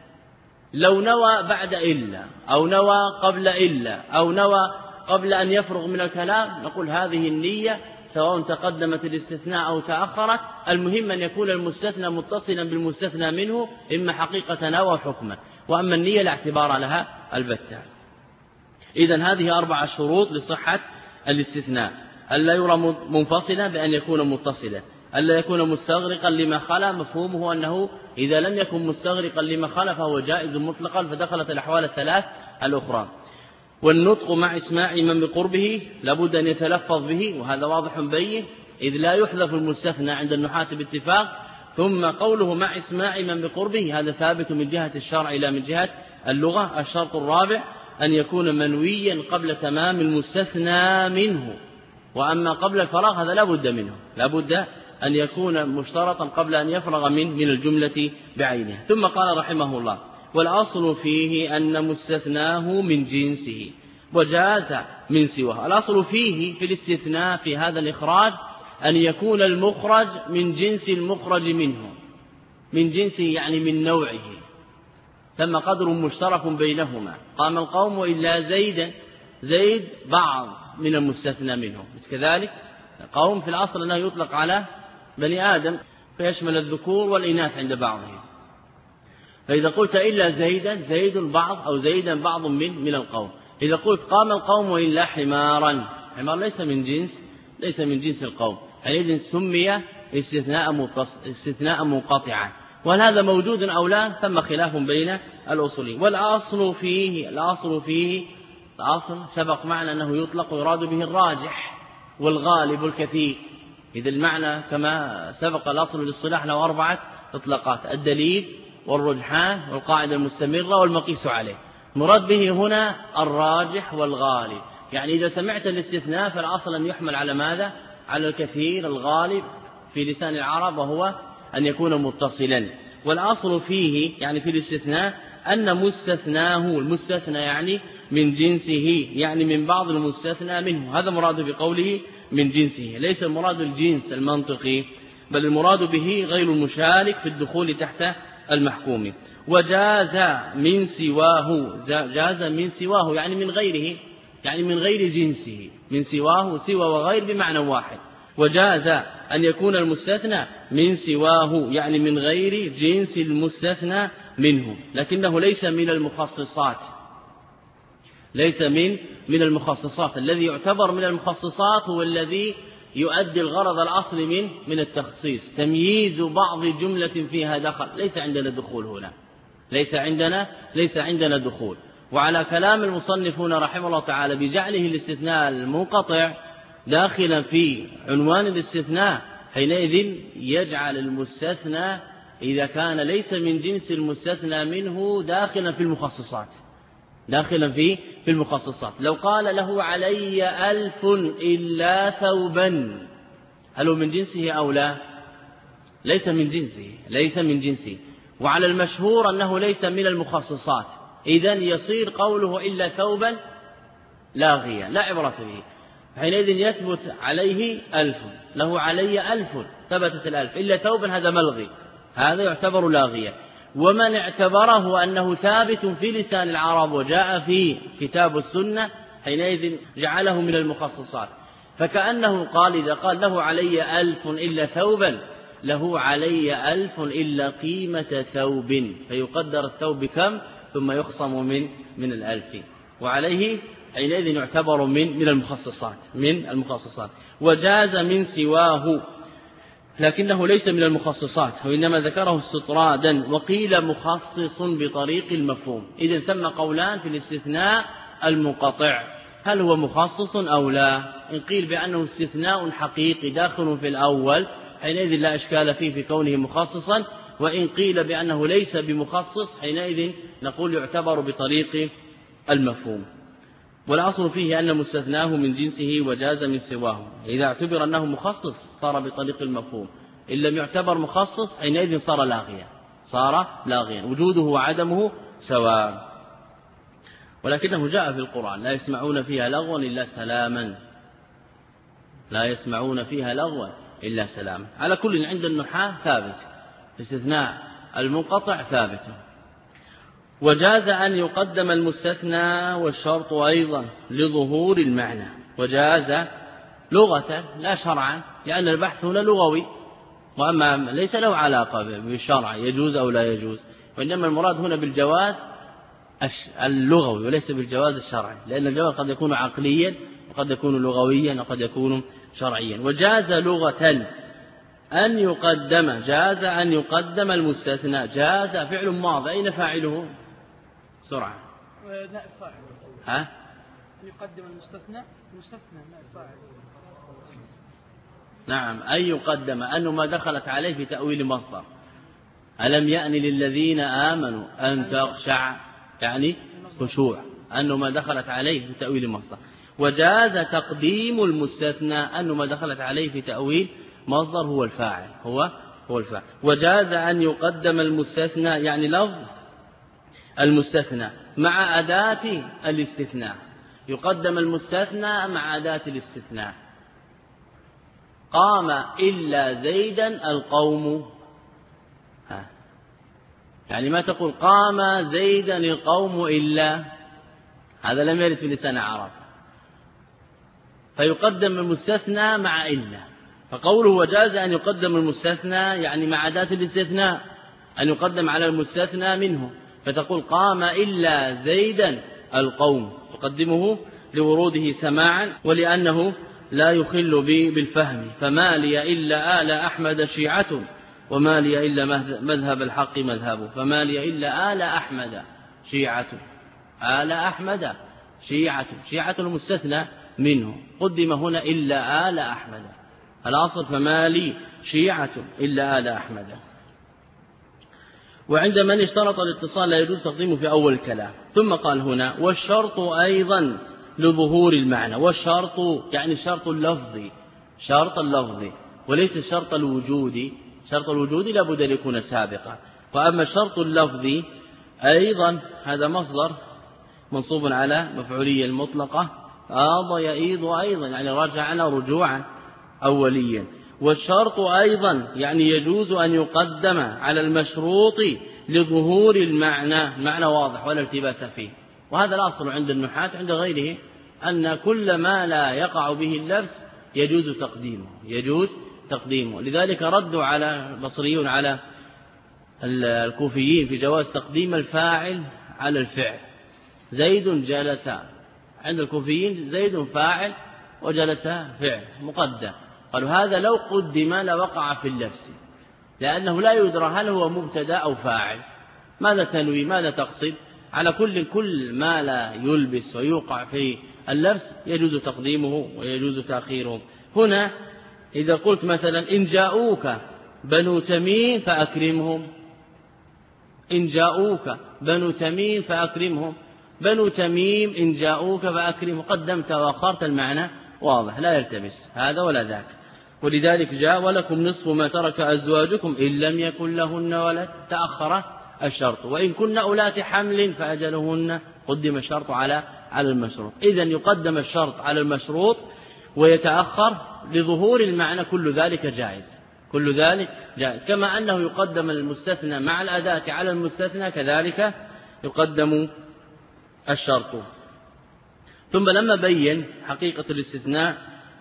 لو نوى بعد إلا أو نوى قبل إلا أو نوى قبل أن يفرغ من الكلام نقول هذه النية سواء تقدمت الاستثناء أو تأخرت، المهم أن يكون المستثنى متصلا بالمستثنى منه إما حقيقة أو حكما، وأما النية لا اعتبار لها البتة. إذن هذه 4 شروط لصحة الاستثناء: ألا يرى منفصلا بأن يكون متصلا، ألا يكون مستغرقا لما خلا، مفهومه أنه إذا لم يكن مستغرقا لما خلا فهو جائز مطلقا، فدخلت الأحوال الثلاث الأخرى. والنطق مع إسماع من بقربه لابد أن يتلفظ به، وهذا واضح بين، إذ لا يحذف المستثنى عند النحاة باتفاق. ثم قوله مع إسماع من بقربه هذا ثابت من جهة الشرع لا من جهة اللغة. الشرط الرابع أن يكون منويا قبل تمام المستثنى منه، وأما قبل الفراغ هذا لا بد منه، لا بد أن يكون مشترطا قبل أن يفرغ من الجملة بعينها. ثم قال رحمه الله: والأصل فيه أن مستثناه من جنسه وجاز من سواه. الأصل فيه في الاستثناء في هذا الإخراج أن يكون المخرج من جنس المخرج منه، من جنسه يعني من نوعه، ثم قدر مشترك بينهما. قام القوم إلا زيدا، زيد بعض من المستثنى منه، بس كذلك قوم في الأصل أنه يطلق على بني آدم فيشمل الذكور والإناث عند بعضهم. فإذا قلت إلا زيدا، زيد بعض أو زيدا بعض من القوم. إذا قلت قام القوم إلا حمارا، حمار ليس من جنس القوم، حينئذ سمي استثناء منقطعا. وهل هذا موجود أو لا؟ ثم خلاف بين الأصولين. والأصل فيه، الأصل سبق معنا أنه يطلق ويراد به الراجح والغالب الكثير. إذا المعنى كما سبق الأصل للصلاح له 4 إطلاقات: الدليل والرجحان والقاعدة المستمرة والمقيس عليه. مراد به هنا الراجح والغالب، يعني إذا سمعت الاستثناء فالأصل أن يحمل على ماذا؟ على الكثير الغالب في لسان العرب، وهو أن يكون متصلا. والأصل فيه يعني في الاستثناء أن مستثناه، المستثنى يعني من جنسه، يعني من بعض المستثنى منه. هذا مراد بقوله من جنسه، ليس المراد الجنس المنطقي، بل المراد به غير المشارك في الدخول تحت المحكوم. وجاز من سواه، جاز من سواه يعني من غيره، يعني من غير جنسه، من سواه سوى وغير بمعنى واحد. وجاز أن يكون المستثنى من سواه يعني من غير جنس المستثنى منه، لكنه ليس من المخصصات، ليس من المخصصات. الذي يعتبر من المخصصات هو الذي يؤدي الغرض الأصلي من التخصيص، تمييز بعض جملة فيها دخل. ليس عندنا دخول هنا، ليس عندنا دخول. وعلى كلام المصنف هنا رحمه الله تعالى بجعله الاستثناء المنقطع داخلا في عنوان الاستثناء، حينئذ يجعل المستثنى إذا كان ليس من جنس المستثنى منه داخلا في المخصصات، داخلا في المخصصات. لو قال له علي 1000 إلا ثوبا، هل هو من جنسه أو لا؟ ليس من جنسه. وعلى المشهور أنه ليس من المخصصات، إذن يصير قوله إلا ثوبا لاغيا لا عبرة به، حينئذ يثبت عليه 1000، له علي 1000 ثبتت 1000، إلا ثوبا هذا ملغي، هذا يعتبر لاغيا. ومن اعتبره أنه ثابت في لسان العرب وجاء في كتاب السنة حينئذ جعله من المخصصات. فكأنه قال إذا قال له علي 1000 إلا ثوبا، له علي 1000 إلا قيمة ثوب، فيقدر الثوب كم ثم يخصم من 1000، وعليه حينئذ يعتبر من المخصصات. وجاز من سواه، لكنه ليس من المخصصات، وإنما ذكره استطرادا، وقيل مخصص بطريق المفهوم. إذن ثم قولان في الاستثناء المنقطع، هل هو مخصص أو لا؟ إن قيل بأنه استثناء حقيقي داخل في الأول حينئذ لا إشكال فيه في كونه مخصصا، وإن قيل بأنه ليس بمخصص حينئذ نقول يعتبر بطريق المفهوم. والأصل فيه أن مستثناه من جنسه وجاز من سواه. إذا اعتبر أنه مخصص صار بطريق المفهوم، إن لم يعتبر مخصص حينئذ صار لاغيا، وجوده وعدمه سواء. ولكنه جاء في القرآن: لا يسمعون فيها لغوا إلا سلاما، لا يسمعون فيها لغوا إلا سلاما. على كل عند النحاة ثابت، استثناء المنقطع ثابت. وجاز أن يقدم المستثنى والشرط أيضا لظهور المعنى، وجاز لغة لا شرعا، لأن البحث هنا لغوي، وأما ليس له علاقة بالشرع يجوز أو لا يجوز، وإنما المراد هنا بالجواز اللغوي وليس بالجواز الشرعي، لأن الجواز قد يكون عقليا وقد يكون لغويا وقد يكون شرعيا. وجاز لغة أن يقدم، جاز أن يقدم المستثنى، جاز فعل ماضي، أين فاعله؟ سرعة. نائب فاعل. ها؟ يقدم المستثنى نائب فاعل. نعم، أن يقدم، أنه ما دخلت عليه في تأويل مصدر. ألم يأن للذين آمنوا أن تخشع، يعني خشوع، أنه ما دخلت عليه في تأويل مصدر. وجاز تقديم المستثنى، أنه ما دخلت عليه في تأويل مصدر هو الفاعل، هو الفاعل. وجاز أن يقدم المستثنى، يعني لفظ المستثنى مع أداة الاستثناء، يقدم المستثنى مع أداة الاستثناء. قام إلا زيدا القوم، يعني ما تقول قام زيدا القوم إلا، هذا لم يرد في لسان العرب، فيقدم المستثنى مع إلا. فقوله وجاز أن يقدم المستثنى يعني مع أداة الاستثناء، أن يقدم على المستثنى منه، فتقول قام إلا زيدا القوم، تقدمه لوروده سماعا ولأنه لا يخل بالفهم. فما لي إلا آل أحمد شيعة وما لي إلا مذهب الحق مذهبه. فما لي إلا آل أحمد شيعة، آل أحمد شيعة المستثنى منه، قدم هنا إلا آل أحمد، الأصل فما لي شيعة إلا آل أحمد. وعند من اشترط الاتصال لا يجوز تقديمه في أول الكلام. ثم قال هنا والشرط أيضا لظهور المعنى، والشرط يعني الشرط اللفظي، شرط اللفظي وليس الشرط الوجودي. شرط الوجودي لابد أن يكون سابقا، وأما الشرط اللفظي أيضا هذا مصدر منصوب على مفعولية المطلقة، آض يئيض أيضا يعني رجعنا رجوعا أوليا. والشرط أيضا يعني يجوز أن يقدم على المشروط لظهور المعنى واضح ولا التباس فيه. وهذا الأصل عند النحاة عند غيره، أن كل ما لا يقع به اللبس يجوز تقديمه. لذلك ردوا على البصريون على الكوفيين في جواز تقديم الفاعل على الفعل. زيد جلس، عند الكوفيين زيد فاعل وجلس فعل مقدم، قالوا هذا لو قدم لوقع في اللبس، لأنه لا يدرى هل هو مبتدا أو فاعل، ماذا تنوي ماذا تقصد. على كل ما لا يلبس ويوقع في اللبس يجوز تقديمه ويجوز تأخيره. هنا إذا قلت مثلا إن جاءوك بنو تميم فأكرمهم، إن جاءوك بنو تميم فأكرمهم، بنو تميم إن جاءوك فأكرمهم، قدمت وأخرت المعنى واضح لا يلتبس هذا ولا ذاك. ولذلك جاء ولكم نصف ما ترك أزواجكم إن لم يكن لهن ولد، تأخر الشرط. وإن كن أولات حمل فأجلهن، قدم الشرط على المشروط. إذن يقدم الشرط على المشروط ويتأخر لظهور المعنى، كل ذلك جائز، كما أنه يقدم المستثنى مع الأداة على المستثنى كذلك يقدم الشرط. ثم لما بين حقيقة الاستثناء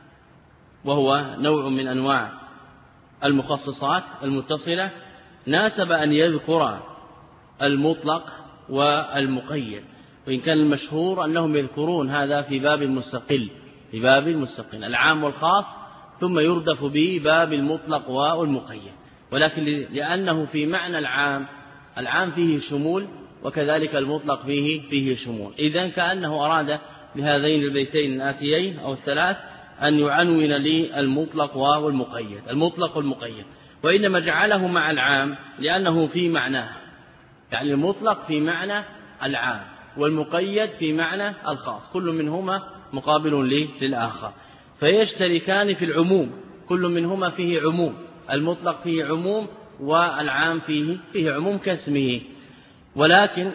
وهو نوع من أنواع المخصصات المتصلة، ناسب أن يذكر المطلق والمقيد، وإن كان المشهور أنهم يذكرون هذا في باب مستقل، العام والخاص، ثم يردف به باب المطلق والمقيد. ولكن لأنه في معنى العام فيه شمول وكذلك المطلق فيه شمول، إذن كأنه أراد بهذين البيتين الآتيين أو الثلاث أن يعنون لي المطلق والمقيد، وإنما جعله مع العام لأنه في معناه، يعني المطلق في معنى العام والمقيد في معنى الخاص، كل منهما مقابل للآخر، فيشتركان في العموم، كل منهما فيه عموم، المطلق فيه عموم والعام فيه عموم كاسمه. ولكن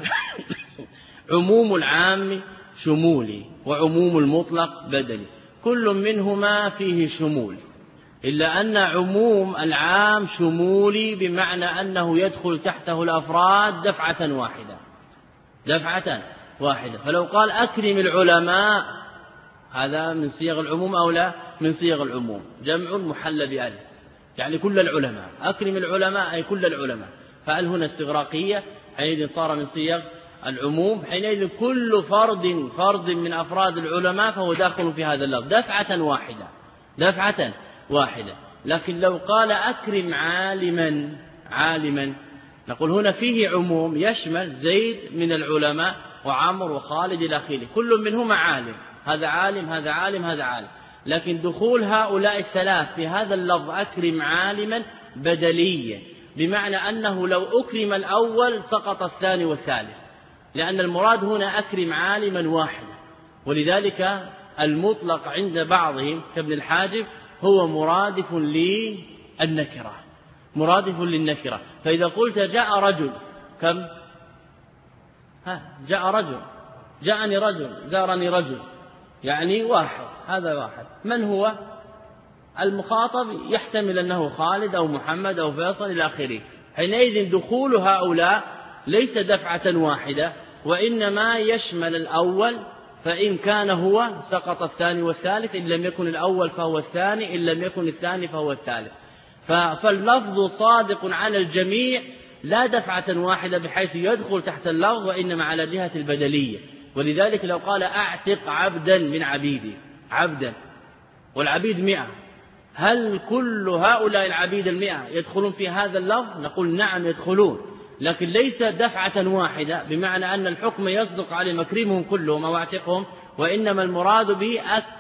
عموم العام شمولي وعموم المطلق بدلي، كل منهما فيه شمول، إلا أن عموم العام شمولي بمعنى أنه يدخل تحته الأفراد دفعة واحدة. فلو قال أكرم العلماء هذا من صيغ العموم أو لا؟ من صيغ العموم، جمع محل بألف، يعني كل العلماء، أكرم العلماء أي كل العلماء، فأل هنا استغراقية، حينئذ صار من صيغ العموم، حينئذ كل فرد من أفراد العلماء فهو داخل في هذا اللفظ دفعة واحدة. لكن لو قال أكرم عالما نقول هنا فيه عموم يشمل زيد من العلماء وعمر وخالد إلى آخره، كل منهما عالم، هذا عالم هذا عالم هذا عالم، لكن دخول هؤلاء الثلاث في هذا اللفظ أكرم عالما بدلية، بمعنى أنه لو أكرم الأول سقط الثاني والثالث، لأن المراد هنا أكرم عالما واحدا، ولذلك المطلق عند بعضهم كابن الحاجب هو مرادف للنكرة. فإذا قلت جاء رجل كم؟ جاء رجل، جاءني رجل، زارني رجل، يعني واحد، هذا واحد. من هو المخاطب؟ يحتمل أنه خالد أو محمد أو فيصل إلى آخره. حينئذ دخول هؤلاء ليس دفعة واحدة، وإنما يشمل الأول، فإن كان هو سقط الثاني والثالث، إن لم يكن الأول فهو الثاني، إن لم يكن الثاني فهو الثالث. فاللفظ صادق على الجميع لا دفعة واحدة بحيث يدخل تحت اللفظ، وإنما على جهة البدلية. ولذلك لو قال أعتق عبدا من عبيدي، عبدا والعبيد 100، هل كل هؤلاء العبيد 100 يدخلون في هذا اللفظ؟ نقول نعم يدخلون، لكن ليس دفعة واحدة، بمعنى أن الحكم يصدق على مكرمهم كلهم أو أعتقهم، وإنما المراد به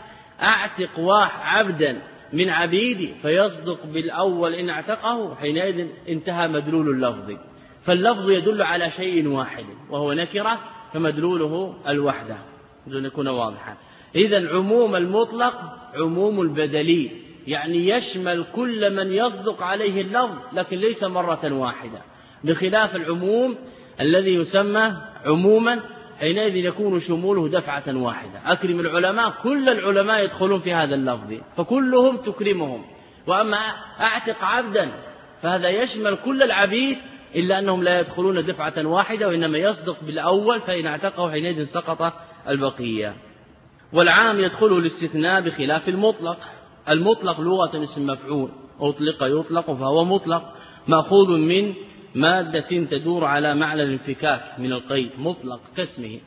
أعتق عبدا من عبيدي، فيصدق بالأول إن اعتقه، حينئذ انتهى مدلول اللفظ. فاللفظ يدل على شيء واحد وهو نكرة، فمدلوله الوحدة، بدون يكون واضحا. إذن عموم المطلق عموم البدلي، يعني يشمل كل من يصدق عليه اللفظ، لكن ليس مرة واحدة، بخلاف العموم الذي يسمى عموما، حينئذ يكون شموله دفعة واحدة. أكرم العلماء، كل العلماء يدخلون في هذا اللفظ، فكلهم تكرمهم. وأما أعتق عبدا فهذا يشمل كل العبيد، إلا أنهم لا يدخلون دفعة واحدة، وإنما يصدق بالأول، فإن اعتقه حينئذ سقط البقية. والعام يدخله الاستثناء بخلاف المطلق. المطلق لغة اسم مفعول، أطلق يطلق فهو مطلق، مأخوذ من مادة تدور على معنى الانفكاك من القيد، مطلق كاسمه.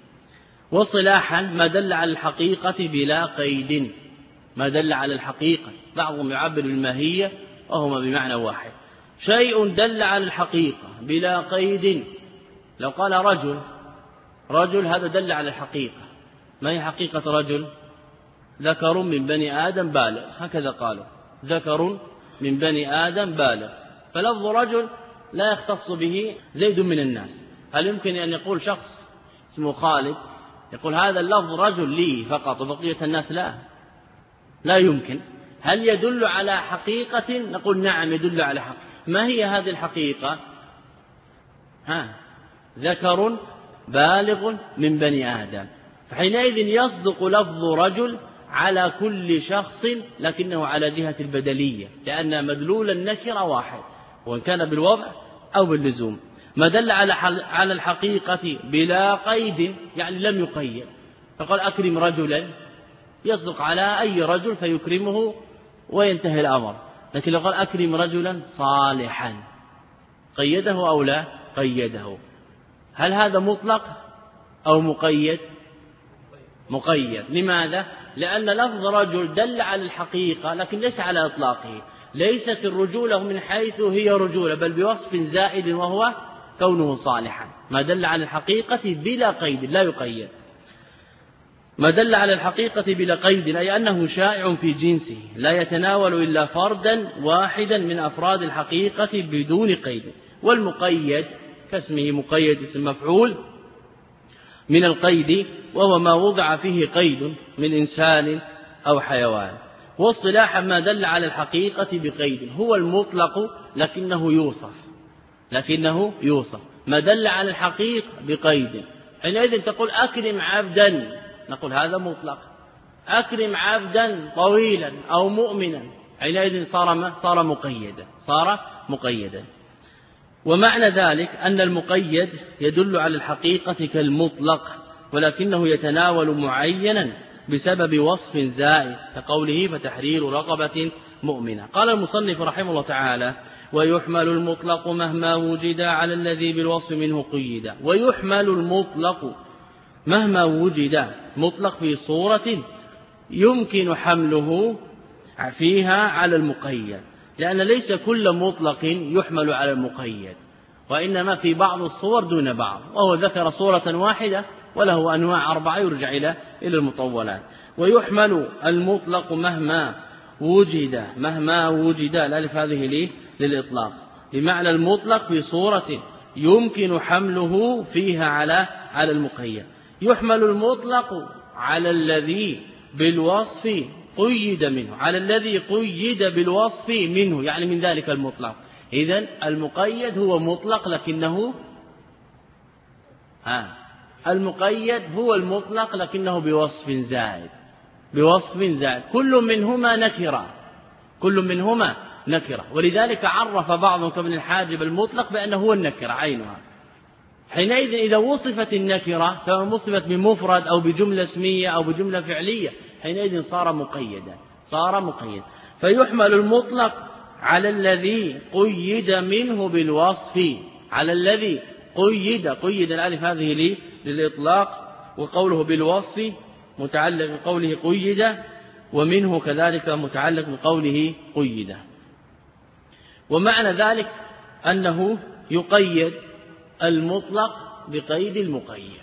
وصلاحا ما دل على الحقيقة بلا قيد، ما دل على الحقيقة، بعضهم يعبر بالماهية وهما بمعنى واحد. شيء دل على الحقيقة بلا قيد، لو قال رجل هذا دل على الحقيقة. ما هي حقيقة رجل؟ ذكر من بني آدم بالغ، هكذا قالوا، ذكر من بني آدم بالغ. فلفظ رجل لا يختص به زيد من الناس. هل يمكن أن يقول شخص اسمه خالد يقول هذا اللفظ رجل لي فقط وبقية الناس لا يمكن. هل يدل على حقيقة؟ نقول نعم يدل على حقيقة. ما هي هذه الحقيقة؟ ذكر بالغ من بني آدم، فحينئذ يصدق لفظ رجل على كل شخص، لكنه على جهة البدلية، لأن مدلول النكرة واحد، وإن كان بالوضع أو باللزوم. ما دل على الحقيقة بلا قيد، يعني لم يقيد، فقال أكرم رجلا يصدق على أي رجل فيكرمه وينتهي الأمر. لكن لو قال أكرم رجلا صالحا قيده أو لا قيده. هل هذا مطلق أو مقيد؟ مقيد. لماذا؟ لأن لفظ رجل دل على الحقيقة لكن ليس على إطلاقه، ليست الرجولة من حيث هي رجولة، بل بوصف زائد وهو كونه صالحا. ما دل على الحقيقة بلا قيد لا يقيد. ما دل على الحقيقة بلا قيد أي أنه شائع في جنسه، لا يتناول إلا فردا واحدا من أفراد الحقيقة بدون قيد. والمقيد كاسمه مقيد اسم مفعول من القيد، وهو ما وضع فيه قيد من إنسان أو حيوان. والصلاح ما دل على الحقيقة بقيد، هو المطلق لكنه يوصف ما دل على الحقيقة بقيد. حينئذ تقول أكرم عبدا، نقول هذا مطلق. أكرم عبدا طويلا أو مؤمنا، حينئذ صار مقيدا. ومعنى ذلك أن المقيد يدل على الحقيقة كالمطلق، ولكنه يتناول معينا بسبب وصف زائد كقوله فتحرير رقبة مؤمنة. قال المصنف رحمه الله تعالى: ويحمل المطلق مهما وجد على الذي بالوصف منه قيد. ويحمل المطلق مهما وجد، مطلق في صورة يمكن حمله فيها على المقيد، لأن ليس كل مطلق يحمل على المقيد، وإنما في بعض الصور دون بعض، وهو ذكر صورة واحدة وله أنواع 4 يرجع إلى المطولات. ويحمل المطلق مهما وجد الألف هذه للإطلاق، بمعنى المطلق في صورة يمكن حمله فيها على المقيد. يحمل المطلق على الذي بالوصف قيد منه، على الذي قيد بالوصف منه، يعني من ذلك المطلق. إذن المقيد هو مطلق لكنه المقيد هو المطلق لكنه بوصف زائد، كل منهما نكرة، ولذلك عرف بعضهم كابن الحاجب المطلق بأنه هو النكرة عينها. حينئذ إذا وصفت النكرة سواء وصفت بمفرد أو بجملة اسمية أو بجملة فعلية، حينئذ صار مقيدا. فيحمل المطلق على الذي قيد منه بالوصف، على الذي قيد الألف هذه للإطلاق، وقوله بالوصف متعلق بقوله قيد، ومنه كذلك متعلق بقوله قيد. ومعنى ذلك أنه يقيد المطلق بقيد المقيد،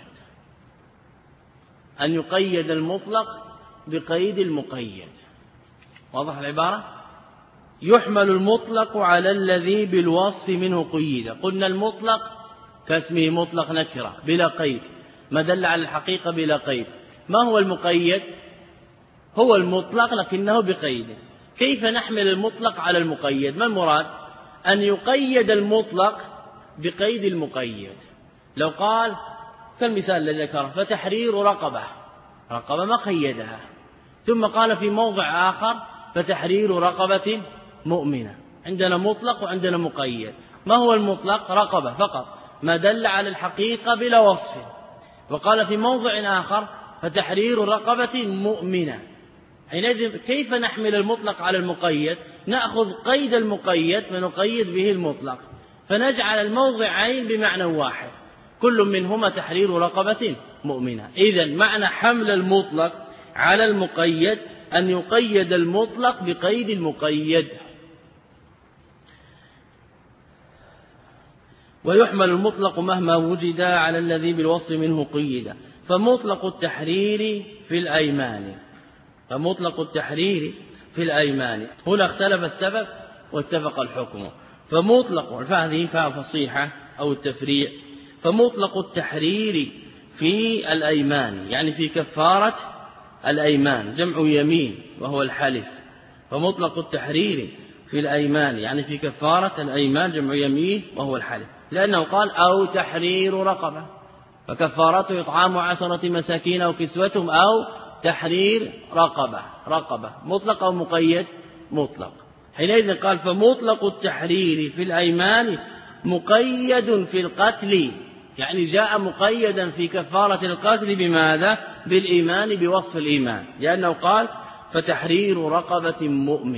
أن يقيد المطلق بقيد المقيد. واضح العبارة؟ يحمل المطلق على الذي بالوصف منه قيد. قلنا المطلق كاسمه مطلق نكرة بلا قيد، ما دل على الحقيقة بلا قيد. ما هو المقيد؟ هو المطلق لكنه بقيد. كيف نحمل المطلق على المقيد؟ ما المراد؟ أن يقيد المطلق بقيد المقيد. لو قال كالمثال الذي ذكره فتحرير رقبة ما قيدها، ثم قال في موضع آخر فتحرير رقبة مؤمنة. عندنا مطلق وعندنا مقيد. ما هو المطلق؟ رقبة فقط، ما دل على الحقيقة بلا وصف. وقال في موضع آخر فتحرير رقبة مؤمنة. حينئذ كيف نحمل المطلق على المقيد؟ نأخذ قيد المقيد فنقيد به المطلق، فنجعل الموضعين بمعنى واحد، كل منهما تحرير رقبة مؤمنة. إذن معنى حمل المطلق على المقيد أن يقيد المطلق بقيد المقيد. ويحمل المطلق مهما وجد على الذي بالوصف منه قيد. فمطلق التحرير في الأيمان هنا اختلف السبب واتفق الحكم. فمطلق فهذه فاء فصيحة أو التفريع. فمطلق التحرير في الأيمان يعني في كفارة الأيمان، جمع يمين وهو الحلف. فمطلق التحرير في الأيمان يعني في كفارة الأيمان، جمع يمين وهو الحلف، لأنه قال أو تحرير رقبة، فكفارته إطعام 10 مساكين أو كسوتهم أو تحرير رقبة مطلق أو مقيد؟ مطلق. حينئذ قال فمطلق التحرير في الأيمان مقيد في القتل، يعني جاء مقيدا في كفارة القتل بماذا؟ بالإيمان، بوصف الإيمان، لأنه قال فتحرير رقبة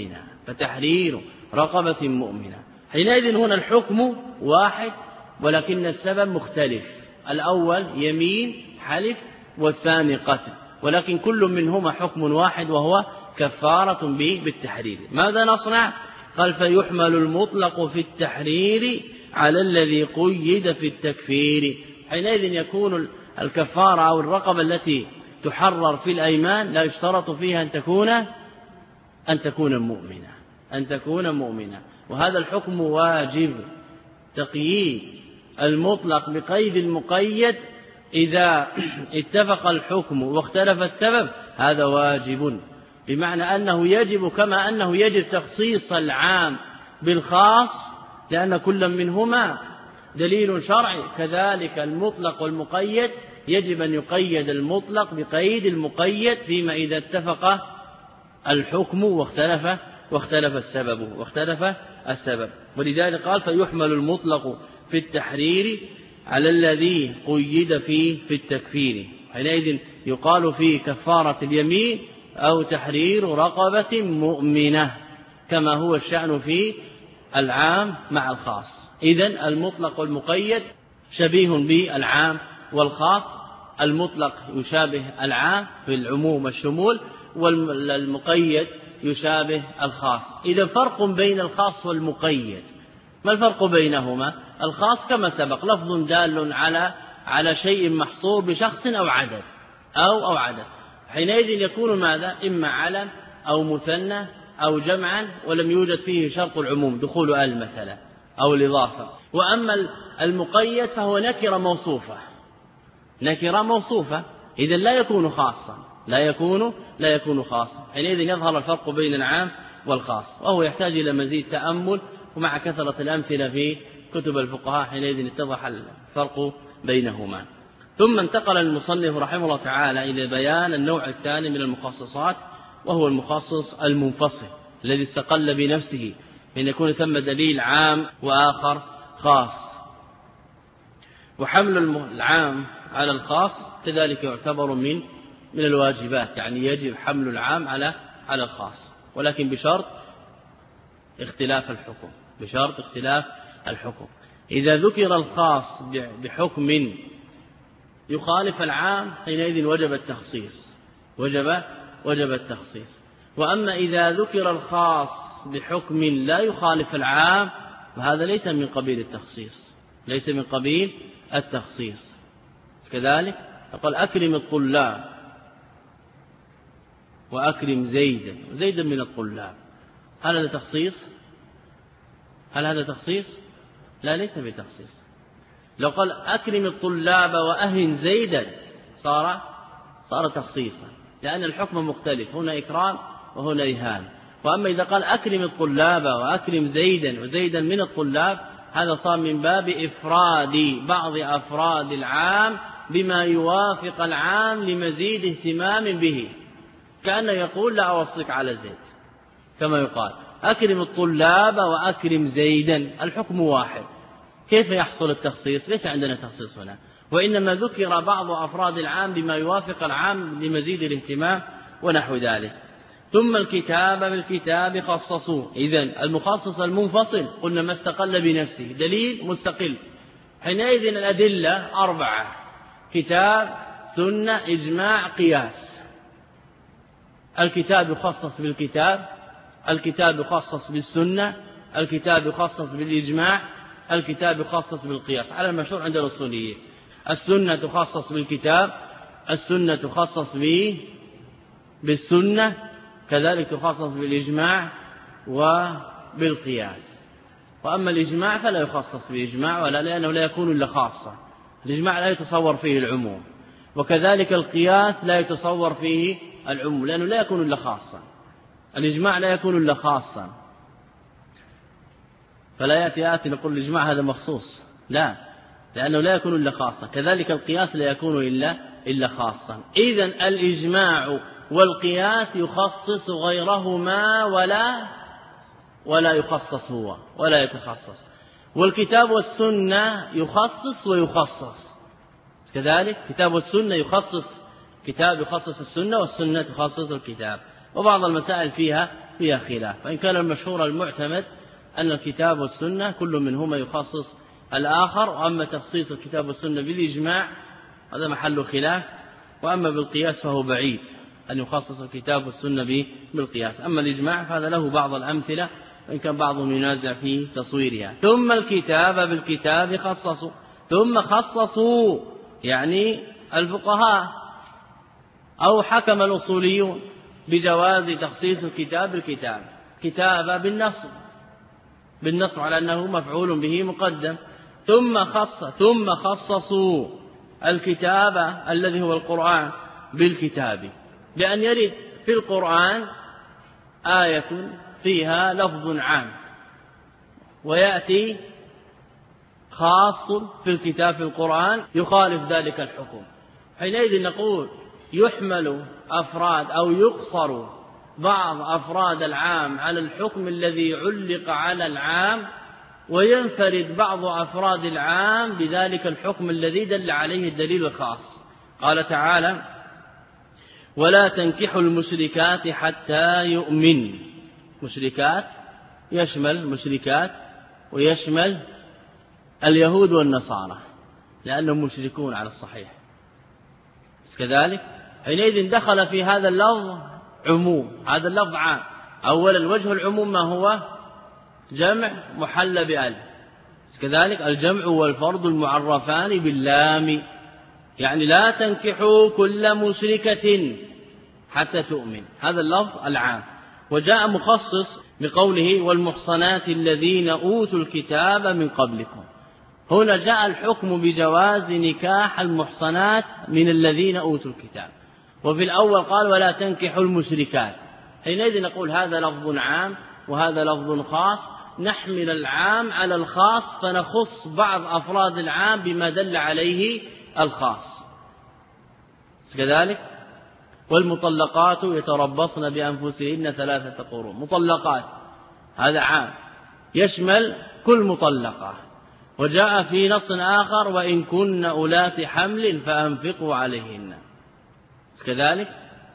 مؤمنة. حينئذ هنا الحكم واحد ولكن السبب مختلف، الأول يمين حلف والثاني قتل، ولكن كل منهما حكم واحد وهو كفارة بالتحرير. ماذا نصنع؟ قال فيحمل المطلق في التحرير على الذي قيد في التكفير. حينئذ يكون الكفارة أو الرقبة التي تحرر في الأيمان لا يشترط فيها أن تكون مؤمنة، وهذا الحكم واجب. تقييد المطلق بقيد المقيد إذا اتفق الحكم واختلف السبب هذا واجب، بمعنى أنه يجب كما أنه يجب تخصيص العام بالخاص لأن كل منهما دليل شرعي، كذلك المطلق والمقيد يجب أن يقيد المطلق بقيد المقيد فيما إذا اتفق الحكم واختلف السبب. ولذلك قال فيحمل المطلق في التحرير على الذي قيد فيه في التكفير. حينئذ يقال في كفارة اليمين أو تحرير رقبة مؤمنة، كما هو الشأن في العام مع الخاص. إذن المطلق والمقيد شبيه بالعام والخاص، المطلق يشابه العام في العموم والشمول، والمقيد يشابه الخاص. إذا فرق بين الخاص والمقيد، ما الفرق بينهما؟ الخاص كما سبق لفظ دال على شيء محصور بشخص أو عدد أو عدد، حينئذ يكون ماذا؟ إما علم أو مثنى أو جمعا، ولم يوجد فيه شرط العموم دخول مثلا أو الإضافة. وأما المقيد فهو نكرة موصوفة، إذا لا يكون خاصا، لا يكون خاصا. حينئذ يظهر الفرق بين العام والخاص، وهو يحتاج إلى مزيد تأمل، ومع كثرة الأمثلة في كتب الفقهاء حينئذ اتضح الفرق بينهما. ثم انتقل المصنف رحمه الله تعالى إلى بيان النوع الثاني من المخصصات، وهو المخصص المنفصل الذي استقل بنفسه، أن يكون ثم دليل عام وآخر خاص. وحمل العام على الخاص كذلك يعتبر من الواجبات، يعني يجب حمل العام على الخاص، ولكن بشرط اختلاف الحكم. إذا ذكر الخاص بحكم يخالف العام حينئذ وجب التخصيص. وأما إذا ذكر الخاص بحكم لا يخالف العام فهذا ليس من قبيل التخصيص. كذلك يقول أكرم الطلاب وأكرم زيدا من الطلاب، هل هذا تخصيص؟ لا، ليس بتخصيص. لو قال أكرم الطلاب وأهن زيدا صار تخصيصا، لأن الحكم مختلف، هنا إكرام وهنا إهانة. وأما إذا قال أكرم الطلاب وأكرم زيدا من الطلاب، هذا صار من باب إفراد بعض أفراد العام بما يوافق العام لمزيد اهتمام به، كأنه يقول لا أوصيك على زيد، كما يقال أكرم الطلاب وأكرم زيدا، الحكم واحد. كيف يحصل التخصيص؟ ليس عندنا تخصيص هنا، وإنما ذكر بعض أفراد العام بما يوافق العام لمزيد الاهتمام ونحو ذلك. ثم الكتاب بالكتاب خصصوا. إذن المخصص المنفصل قلنا ما استقل بنفسه، دليل مستقل، حينئذ الأدلة 4: كتاب، سنة، إجماع، قياس. الكتاب يخصص بالكتاب، الكتاب يخصص بالسنة، الكتاب يخصص بالإجماع، الكتاب يخصص بالقياس على المشهور عند الأصوليين. السنة تخصص بالكتاب، السنة تخصص بالسنة، كذلك تخصص بالإجماع وبالقياس. وأما الإجماع فلا يخصص بإجماع لأنه لا يكون إلا خاصة، الإجماع لا يتصور فيه العموم، وكذلك القياس لا يتصور فيه العموم لأنه لا يكون إلا خاصة، الإجماع لا يكون إلا خاصة. فلا يأتي نقول الإجماع هذا مخصوص، لا، لأنه لا يكون إلا خاصة. كذلك القياس لا يكون إلا خاصا. إذن الإجماع والقياس يخصص غيرهما ولا يخصص هو ولا يتخصص. والكتاب والسنة يخصص ويخصص، كذلك كتاب والسنة يخصص، كتاب يخصص السنة والسنة تخصص الكتاب. وبعض المسائل فيها خلاف، وإن كان المشهور المعتمد أن الكتاب والسنة كل منهما يخصص الآخر. وأما تخصيص الكتاب والسنة بالإجماع هذا محل خلاف، وأما بالقياس فهو بعيد أن يخصص الكتاب والسنة بالقياس. أما الإجماع فهذا له بعض الأمثلة، وإن كان بعضهم ينازع في تصويرها. ثم الكتاب بالكتاب خصصوا. ثم خصصوا يعني الفقهاء أو حكم الأصوليون بجواز تخصيص الكتاب بالكتاب، كتاب بالنص على أنه مفعول به مقدم. ثم خصصوا الكتاب الذي هو القرآن بالكتاب، بأن يرد في القرآن آية فيها لفظ عام ويأتي خاص في الكتاب في القرآن يخالف ذلك الحكم، حينئذ نقول يحمل أفراد أو يقصر بعض أفراد العام على الحكم الذي علق على العام، وينفرد بعض أفراد العام بذلك الحكم الذي دل عليه الدليل الخاص. قال تعالى ولا تنكحوا المشركات حتى يؤمن. مشركات يشمل مشركات ويشمل اليهود والنصارى لأنهم مشركون على الصحيح. كذلك حينئذ دخل في هذا اللفظ عموم، هذا اللفظ عام. أولا وجه العموم ما هو؟ جمع محل بأل. كذلك الجمع والفرد المعرفان باللام، يعني لا تنكحوا كل مشركة حتى تؤمن، هذا اللفظ العام. وجاء مخصص بقوله والمحصنات الذين أوتوا الكتاب من قبلكم. هنا جاء الحكم بجواز نكاح المحصنات من الذين أوتوا الكتاب، وفي الأول قال ولا تنكحوا المشركات. حينئذ نقول هذا لفظ عام وهذا لفظ خاص، نحمل العام على الخاص فنخص بعض أفراد العام بما دل عليه الخاص. كذلك والمطلقات يتربصن بأنفسهن 3 قروء. مطلقات هذا عام يشمل كل مطلقة. وجاء في نص آخر وإن كن أولات حمل فأنفقوا عليهن. كذلك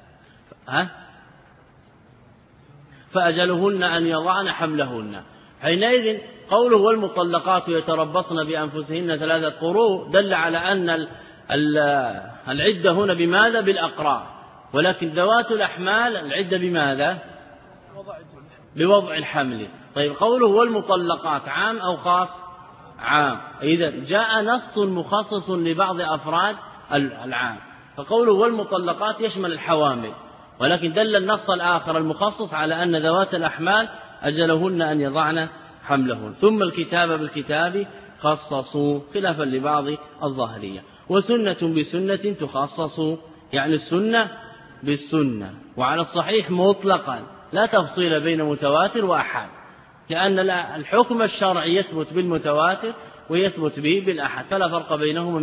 فأجلهن أن يضعن حملهن. حينئذ قوله والمطلقات يتربصن بأنفسهن 3 قروء دل على أن العدة هنا بماذا؟ بالأقراء، ولكن ذوات الأحمال العدة بماذا؟ بوضع الحمل. طيب قوله والمطلقات عام أو خاص؟ عام. إذا جاء نص مخصص لبعض أفراد العام، فقوله والمطلقات يشمل الحوامل، ولكن دل النص الآخر المخصص على أن ذوات الأحمال أجلهن أن يضعن حملهن. ثم الكتاب بالكتاب خصصوا خلافا لبعض الظاهرية. وسنة بسنة تخصص، يعني السنة بالسنة، وعلى الصحيح مطلقا لا تفصيل بين متواتر وأحاد، لأن الحكم الشرعي يثبت بالمتواتر ويثبت به بالأحاد، فلا فرق بينهما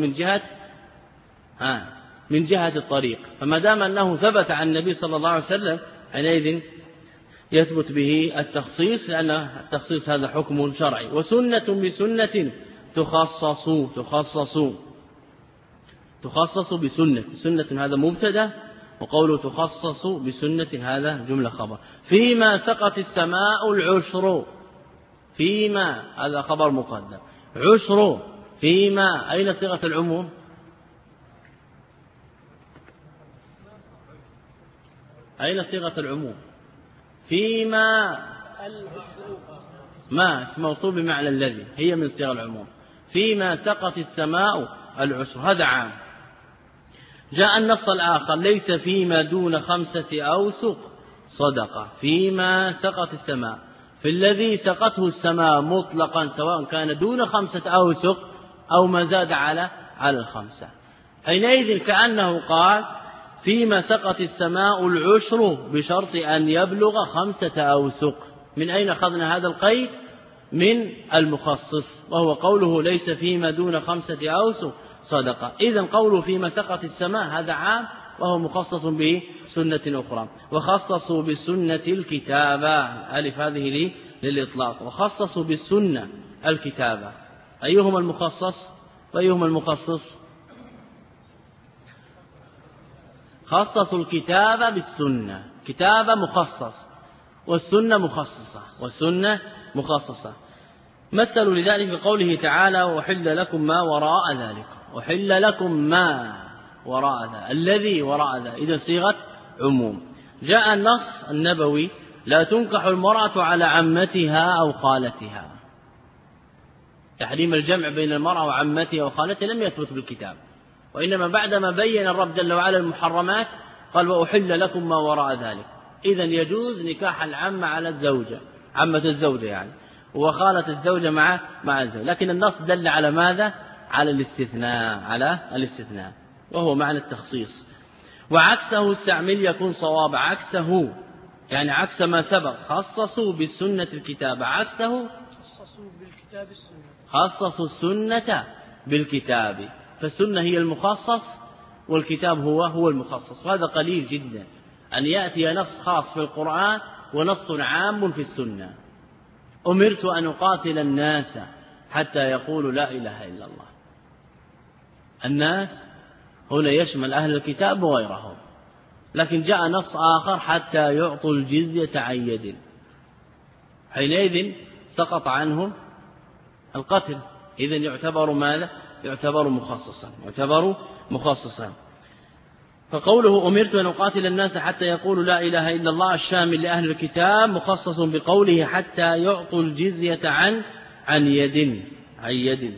من جهة الطريق. فما دام أنه ثبت عن النبي صلى الله عليه وسلم حينئذ يثبت به التخصيص، لأن التخصيص هذا حكم شرعي. وسنة بسنة تخصص بسنة. سنة هذا مبتدأ، وقوله تخصص بسنة هذا جملة خبر. فيما سقت السماء العشر، فيما هذا خبر مقدم، عشر فيما أين صيغة العموم؟ أين صيغة العموم؟ فيما ما اسم موصول بمعنى الذي، هي من صيغ العموم. فيما سقت السماء العشر هذا عام. جاء النص الآخر ليس فيما دون 5 أوسق صدقة. فيما سقت السماء، في الذي سقته السماء مطلقا سواء كان دون 5 أوسق أو ما زاد على 5. حينئذ كأنه قال فيما سقت السماء العشر بشرط أن يبلغ 5 أوسق. من أين أخذنا هذا القيد؟ من المخصص، وهو قوله ليس فيما دون 5 أوسق صدقة. إذن قوله فيما سقت السماء هذا عام، وهو مخصص بسنة أخرى. وخصصوا بالسنة الكتابة، ألف هذه للإطلاق. وخصصوا بالسنة الكتابة، أيهما المخصص وأيهما المخصص؟ خصصوا الكتابة بالسنة، كتابة مخصص والسنة مخصصة، والسنة مخصصة. مثلوا لذلك بقوله تعالى وحل لكم ما وراء ذلك. وحل لكم ما وراء ذلك، الذي وراء ذلك، إذا صيغة عموم. جاء النص النبوي لا تنكح المرأة على عمتها أو خالتها. تحريم الجمع بين المرأة وعمتها وخالتها لم يثبت بالكتاب، وإنما بعدما بين الرب جل وعلا المحرمات قال وأحل لكم ما وراء ذلك. إذن يجوز نكاح العمة على الزوجة، عمة الزوجة يعني، وخالة الزوجة مع الزوجة، لكن النص دل على ماذا؟ على الاستثناء، وهو معنى التخصيص. وعكسه استعمل يكون صواب. عكسه يعني عكس ما سبق. خصصوا بالسنة الكتاب، عكسه خصصوا السنة بالكتاب، فالسنة هي المخصص والكتاب هو المخصص. وهذا قليل جدا أن يأتي نص خاص في القرآن ونص عام في السنة. أمرت أن أقاتل الناس حتى يقولوا لا إله إلا الله. الناس هنا يشمل أهل الكتاب وغيرهم، لكن جاء نص آخر حتى يعطوا الجزية عن يد، حينئذ سقط عنهم القتل، إذن يعتبر ماذا؟ يعتبر مخصصا. فقوله أمرت أن أقاتل الناس حتى يقولوا لا إله إلا الله الشامل لأهل الكتاب مخصص بقوله حتى يعطوا الجزية عن يد.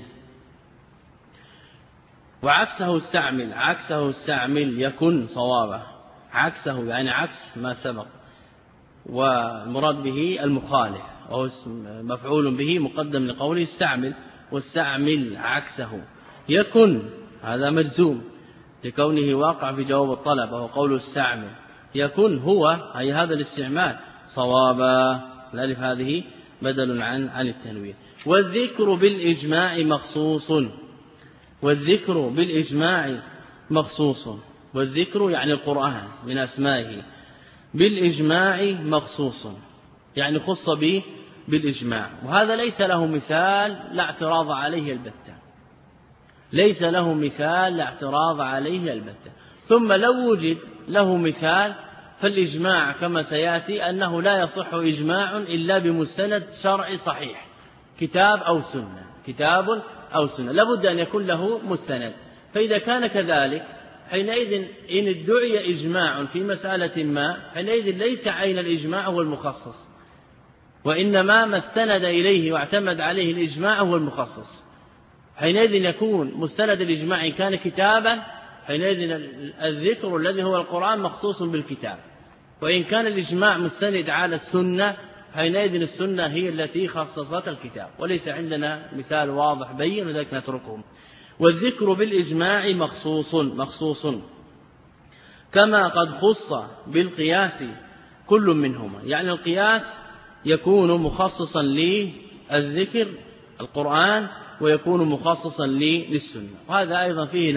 وعكسه استعمل يكن صوابه، عكسه يعني عكس ما سبق، والمراد به المخالف، وهو مفعول به مقدم لقوله استعمل، واستعمل عكسه يكن، هذا مجزوم لكونه واقع في جواب الطلب، وهو قول استعمل يكن هو أي هذا الاستعمال صوابا، الألف هذه بدل عن التنوين. والذكر بالإجماع مخصوص، والذكر يعني القرآن من أسمائه، بالإجماع مخصوص يعني خص به بالإجماع، وهذا ليس له مثال لا اعتراض عليه البتة، ثم لو وجد له مثال فالإجماع كما سيأتي أنه لا يصح إجماع إلا بمستند شرعي صحيح، كتاب أو سنة لابد أن يكون له مستند. فإذا كان كذلك حينئذ إن ادعي إجماع في مسألة ما، حينئذ ليس عين الإجماع هو المخصص، وإنما ما استند إليه واعتمد عليه الإجماع هو المخصص. حينئذ يكون مستند الإجماع إن كان كتابا، حينئذ الذكر الذي هو القرآن مخصوص بالكتاب، وإن كان الإجماع مستند على السنة، حينئذ السنة هي التي خصصت الكتاب، وليس عندنا مثال واضح بين، وذلك نتركهم. والذكر بالإجماع مخصوص كما قد خص بالقياس كل منهما، يعني القياس يكون مخصصا للذكر القرآن، ويكون مخصصا للسنة، وهذا أيضا فيه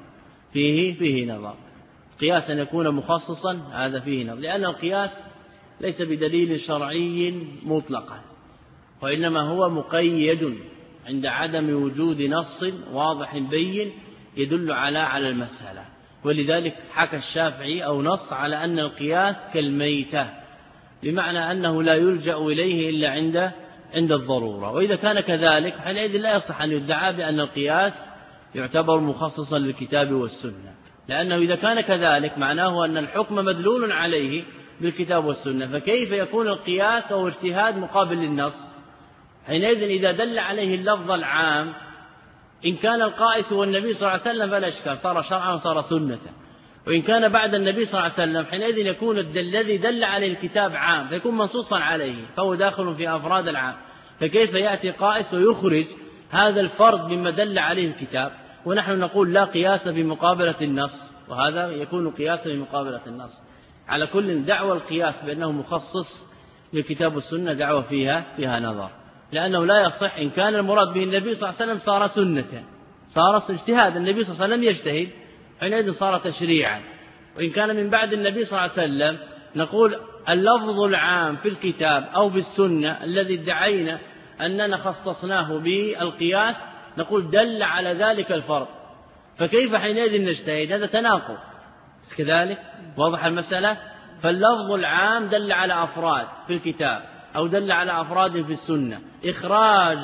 نظر قياسا يكون مخصصا، هذا فيه نظر، لأن القياس ليس بدليل شرعي مطلقا، وإنما هو مقيد عند عدم وجود نص واضح بين يدل على المسألة. ولذلك حكى الشافعي أو نص على أن القياس كالميتة، بمعنى أنه لا يلجأ إليه إلا عند الضرورة. وإذا كان كذلك حينئذ لا يصح أن يدعى بأن القياس يعتبر مخصصا للكتاب والسنة، لأنه إذا كان كذلك معناه أن الحكم مدلول عليه بالكتاب والسنة، فكيف يكون القياس أو اجتهاد مقابل للنص؟ حينئذ إذا دل عليه اللفظ العام، إن كان القائس هو النبي صلى الله عليه وسلم فلا إشكال، صار شرعا وصار سنة، وإن كان بعد النبي صلى الله عليه وسلم حينئذ يكون الذي دل عليه الكتاب عام، فيكون منصوصا عليه، فهو داخل في أفراد العام. فكيف يأتي قائس ويخرج هذا الفرد مما دل عليه الكتاب، ونحن نقول لا قياس بمقابلة النص، وهذا يكون قياسا بمقابلة النص. على كل دعوى القياس بأنه مخصص للكتاب والسنة دعوة فيها نظر، لأنه لا يصح. إن كان المراد به النبي صلى الله عليه وسلم صار سنة، صار اجتهاد، النبي صلى الله عليه وسلم يجتهد، حينئذ صار تشريعا. وإن كان من بعد النبي صلى الله عليه وسلم نقول اللفظ العام في الكتاب أو بالسنة الذي ادعينا أننا خصصناه بالقياس، نقول دل على ذلك الفرض، فكيف حينئذ نجتهد؟ هذا تناقض كذلك. واضح المسألة؟ فاللفظ العام دل على أفراد في الكتاب أو دل على أفراد في السنة، إخراج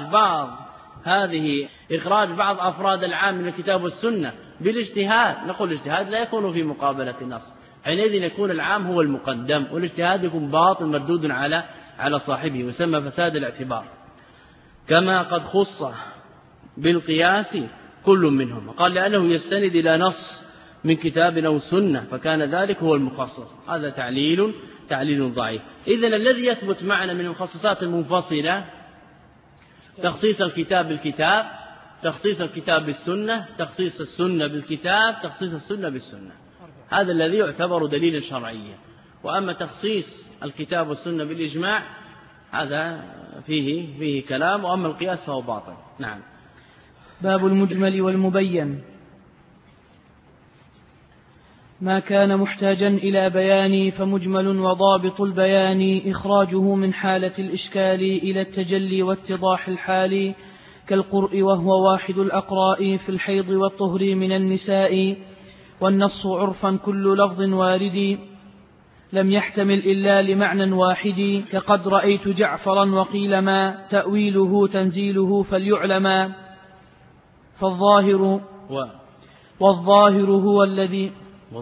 بعض أفراد العام من الكتاب والسنة بالاجتهاد، نقول الاجتهاد لا يكون في مقابلة النص، حينئذ يكون العام هو المقدم، والاجتهاد يكون باطل مردود على صاحبه، ويسمى فساد الاعتبار. كما قد خص بالقياس كل منهم، قال لأنه يستند إلى نص من كتاب أو سنة، فكان ذلك هو المخصص. هذا تعليل ضعيف. إذن الذي يثبت معنا من المخصصات المنفصلة تخصيص الكتاب بالكتاب، تخصيص الكتاب بالسنة، تخصيص السنة بالكتاب، تخصيص السنة بالسنة، هذا الذي يعتبر دليلا شرعيا. وأما تخصيص الكتاب والسنة بالإجماع هذا فيه كلام، وأما القياس فهو باطل. نعم. باب المجمل والمبين. ما كان محتاجا إلى بيان فمجمل، وضابط البيان إخراجه من حالة الإشكال إلى التجلي واتضاح الحال، كالقرء وهو واحد الأقراء في الحيض والطهر من النساء، والنص عرفا كل لفظ وارد لم يحتمل إلا لمعنى واحد كقد رأيت جعفرا وقيل ما تأويله تنزيله فليعلما والظاهر هو الذي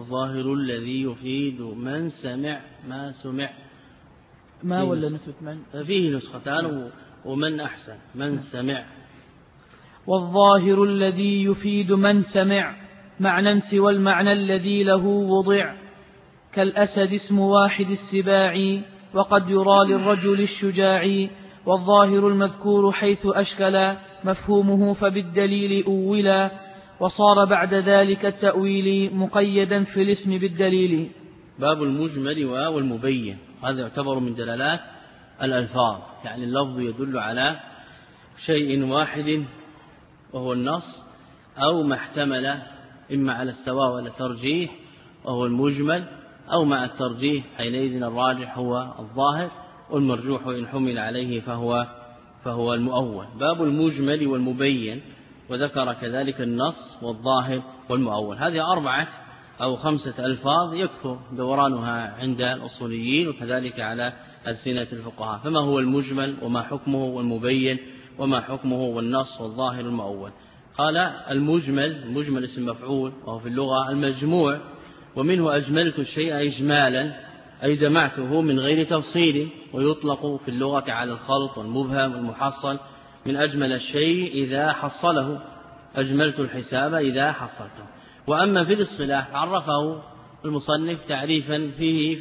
يفيد من سمع ما سمع ما ولا نثبت من فيه نسختان ومن أحسن من سمع. والظاهر الذي يفيد من سمع معنى سوى المعنى الذي له وضع كالأسد اسم واحد السباع وقد يرى للرجل الشجاع. والظاهر المذكور حيث أشكل مفهومه فبالدليل أولا وصار بعد ذلك التأويل مقيدا في الاسم بالدليل. باب المجمل والمبين، هذا يعتبر من دلالات الألفاظ، يعني اللفظ يدل على شيء واحد وهو النص أو ما احتمل إما على السواء والترجيح وهو المجمل أو مع الترجيح، حينئذ الراجح هو الظاهر والمرجوح إن حمل عليه فهو المؤول. باب المجمل والمبين، وذكر كذلك النص والظاهر والمؤول. هذه 4 أو 5 ألفاظ يكثر دورانها عند الأصوليين وكذلك على ألسنة الفقهاء. فما هو المجمل وما حكمه، والمبين وما حكمه، والنص والظاهر والمؤول؟ قال المجمل اسم مفعول، وهو في اللغة المجموع، ومنه أجملت الشيء إجمالا أي جمعته من غير تفصيل، ويطلق في اللغة على الخلط والمبهم والمحصل، من أجمل الشيء إذا حصله، أجملت الحساب إذا حصلته. وأما في الاصطلاح عرفه المصنف تعريفا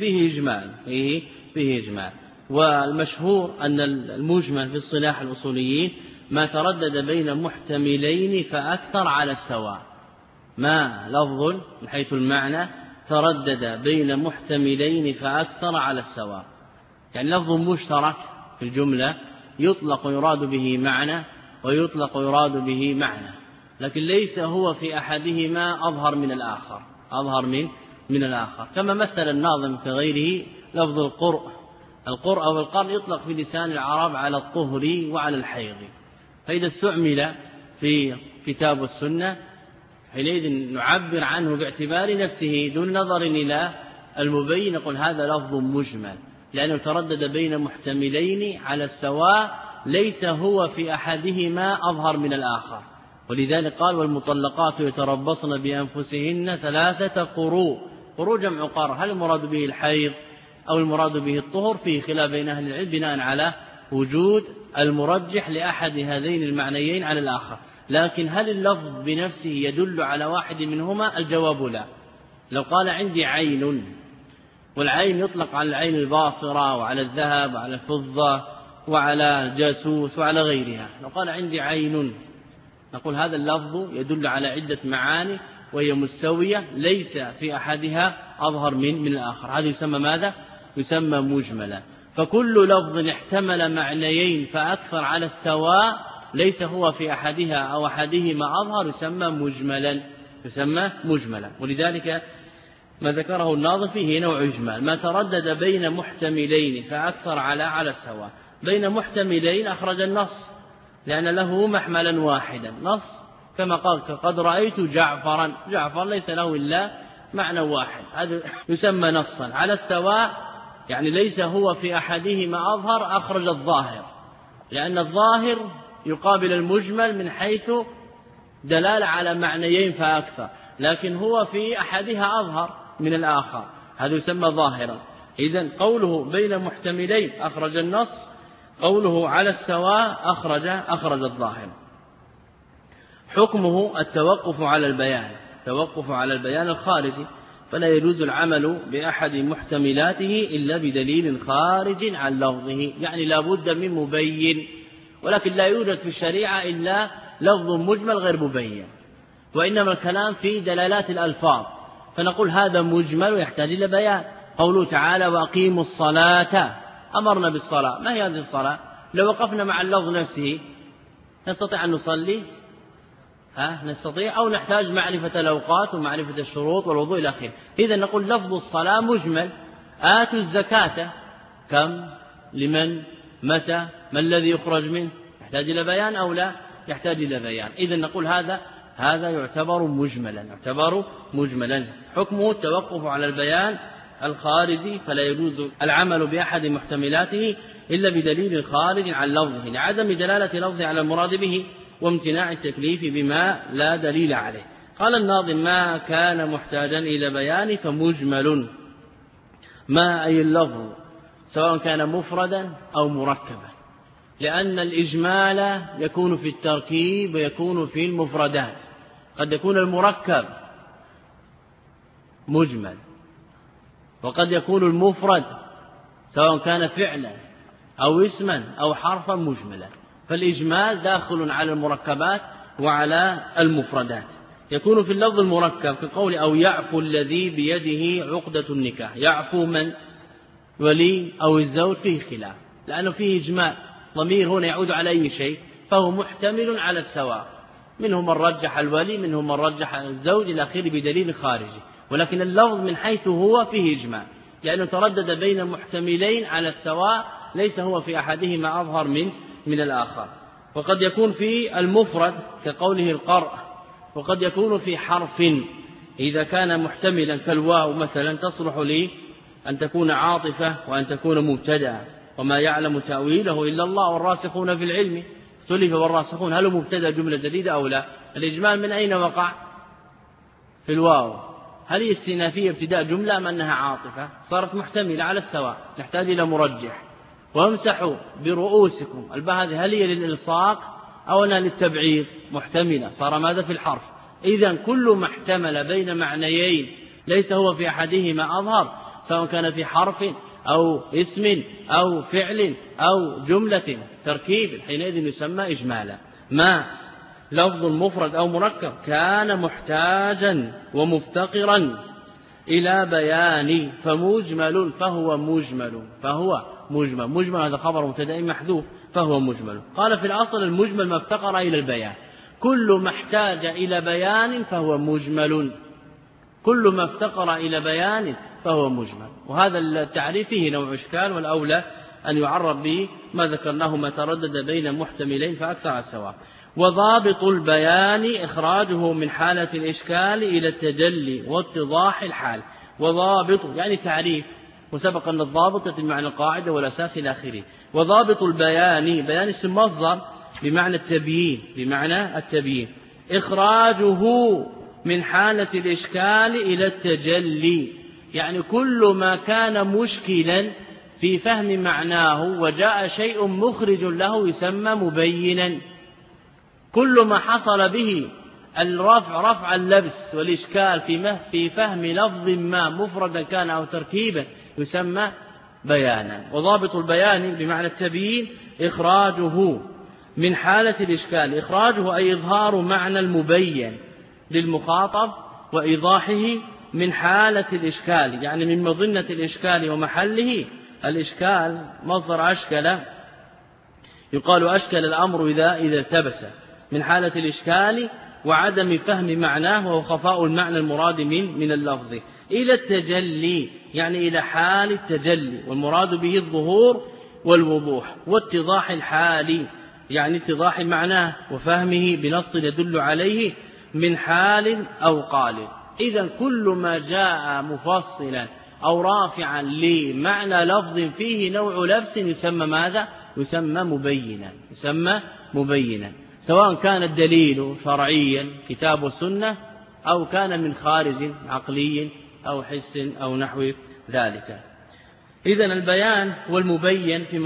فيه إجمال. والمشهور أن المجمل في اصطلاح الأصوليين ما تردد بين محتملين فأكثر على السواء، ما لفظ من حيث المعنى تردد بين محتملين فأكثر على السواء، يعني لفظ مشترك في الجملة يطلق يراد به معنى ويطلق يراد به معنى، لكن ليس هو في أحدهما أظهر من الآخر، كما مثل الناظم في غيره لفظ القرء أو القرء يطلق في لسان العرب على الطهر وعلى الحيض، فإذا استعمل في كتاب والسنة حينئذ نعبر عنه باعتبار نفسه دون نظر إلى المبين، نقول هذا لفظ مجمل لأنه تردد بين محتملين على السواء، ليس هو في أحدهما أظهر من الآخر. ولذلك قال والمطلقات يتربصن بأنفسهن 3 قروء جمع قر، هل المراد به الحيض أو المراد به الطهر؟ فيه خلاف بين أهل العلم بناء على وجود المرجح لأحد هذين المعنيين على الآخر، لكن هل اللفظ بنفسه يدل على واحد منهما؟ الجواب لا. لو قال عندي عين، والعين يطلق على العين الباصرة وعلى الذهب وعلى الفضة وعلى الجاسوس وعلى غيرها، لو قال عندي عين نقول هذا اللفظ يدل على عدة معاني وهي مستوية ليس في أحدها أظهر من الآخر، هذا يسمى ماذا؟ يسمى مجملا. فكل لفظ احتمل معنيين فأكثر على السواء ليس هو في أحدها أو أحدهما أظهر يسمى مجملا. ولذلك ما ذكره الناظم فيه نوع إجمال، ما تردد بين محتملين فأكثر على السواء. بين محتملين أخرج النص لأن له محملا واحدا، نص كما قال قد رأيت جعفرا، جعفر ليس له إلا معنى واحد، هذا يسمى نصا. على السواء يعني ليس هو في أحدهما أظهر، أخرج الظاهر، لأن الظاهر يقابل المجمل من حيث دلالة على معنيين فأكثر، لكن هو في أحدها أظهر من الآخر، هذا يسمى ظاهرا. إذن قوله بين محتملين أخرج النص، قوله على السواء أخرج الظاهر. حكمه التوقف على البيان الخارجي، فلا يجوز العمل بأحد محتملاته إلا بدليل خارج عن لفظه، يعني لا بد من مبين، ولكن لا يوجد في الشريعة إلا لفظ مجمل غير مبين، وإنما الكلام في دلالات الألفاظ، فنقول هذا مجمل ويحتاج إلى بيان. قوله تعالى وأقيموا الصلاة، أمرنا بالصلاة، ما هي هذه الصلاة؟ لو وقفنا مع اللفظ نفسه نستطيع أن نصلي؟ نستطيع، أو نحتاج معرفة الأوقات ومعرفة الشروط والوضوء إلى آخره. إذا نقول لفظ الصلاة مجمل. آتوا الزكاة، كم، لمن، متى، ما الذي يخرج منه؟ يحتاج إلى بيان أو لا؟ يحتاج إلى بيان. إذا نقول هذا يعتبر مجملا. حكمه التوقف على البيان الخارجي، فلا يجوز العمل بأحد محتملاته إلا بدليل خارج عن لفظه لعدم دلالة لفظه على المراد به وامتناع التكليف بما لا دليل عليه. قال الناظم: ما كان محتاجا إلى بيان فمجمل. ما أي اللفظ سواء كان مفردا أو مركبا، لأن الإجمال يكون في التركيب ويكون في المفردات. قد يكون المركب مجمل، وقد يكون المفرد سواء كان فعلا أو اسما أو حرفا مجملا. فالإجمال داخل على المركبات وعلى المفردات. يكون في اللفظ المركب كقول: أو يعفو الذي بيده عقدة النكاح. يعفو من؟ ولي أو الزوج، فيه خلاف لأنه فيه إجمال. ضمير هنا يعود على أي شيء، فهو محتمل على السواء. منهم من رجح الولي، منهم من رجح الزوج إلى آخره بدليل خارجي. ولكن اللفظ من حيث هو فيه إجمال، لأنه تردد بين محتملين على السواء، ليس هو في أحدهما أظهر من الآخر. وقد يكون في المفرد كقوله القرء، وقد يكون في حرف إذا كان محتملا كالواو مثلا، تصلح لي أن تكون عاطفة وأن تكون مبتدأ. وما يعلم تأويله إلا الله والراسخون في العلم. اختلف والراسخون هل مبتدأ جملة جديدة أو لا؟ الإجمال من أين وقع؟ في الواو. هل هي استئنافية ابتداء جملة أم أنها عاطفة؟ صارت محتملة على السواء، نحتاج إلى مرجح. وامسحوا برؤوسكم، الباء هذه هل هي للإلصاق أو أنها للتبعيض؟ محتملة، صار ماذا في الحرف. إذن كل ما احتمل بين معنيين ليس هو في أحدهما أظهر، سواء كان في حرف أو اسم أو فعل أو جملة تركيب، حينئذ يسمى إجمالا. ما لفظ مفرد أو مركب كان محتاجا ومفتقرا إلى بيان فمجمل، فهو مجمل هذا خبر مبتدأ محذوف، فهو مجمل. قال في الأصل المجمل ما افتقر إلى البيان. كل ما احتاج إلى بيان فهو مجمل، كل ما افتقر إلى بيان فهو مجمل. وهذا التعريف فيه نوع إشكال، والأولى أن يعرف به ما ذكرناه ما تردد بين محتملين فأكثر السواء. وضابط البيان إخراجه من حالة الإشكال إلى التجلي واتضاح الحال. وضابط يعني تعريف، وسبق أن الضابط يأتي بمعنى القاعدة والأساس إلى آخره. وضابط البيان، بيان اسم مصدر بمعنى التبيين، إخراجه من حالة الإشكال إلى التجلي، يعني كل ما كان مشكلا في فهم معناه وجاء شيء مخرج له يسمى مبينا. كل ما حصل به رفع اللبس والإشكال في فهم لفظ ما مفردا كان أو تركيبا يسمى بيانا. وضابط البيان بمعنى التبيين إخراجه من حالة الإشكال. إخراجه أي إظهار معنى المبين للمخاطب وإيضاحه من حالة الإشكال، يعني من مظنة الإشكال ومحله. الإشكال مصدر أشكل، يقال أشكل الأمر إذا التبس، من حالة الإشكال وعدم فهم معناه وهو خفاء المعنى المراد من اللفظ، إلى التجلي يعني إلى حال التجلي، والمراد به الظهور والوضوح، واتضاح الحال يعني اتضاح معناه وفهمه بنص يدل عليه من حال أو قال. إذن كل ما جاء مفصلا أو رافعا لمعنى لفظ فيه نوع لبس يسمى ماذا؟ يسمى مبينا، سواء كان الدليل شرعيا كتاب والسنة أو كان من خارج عقلي أو حس أو نحو ذلك. إذن البيان والمبين في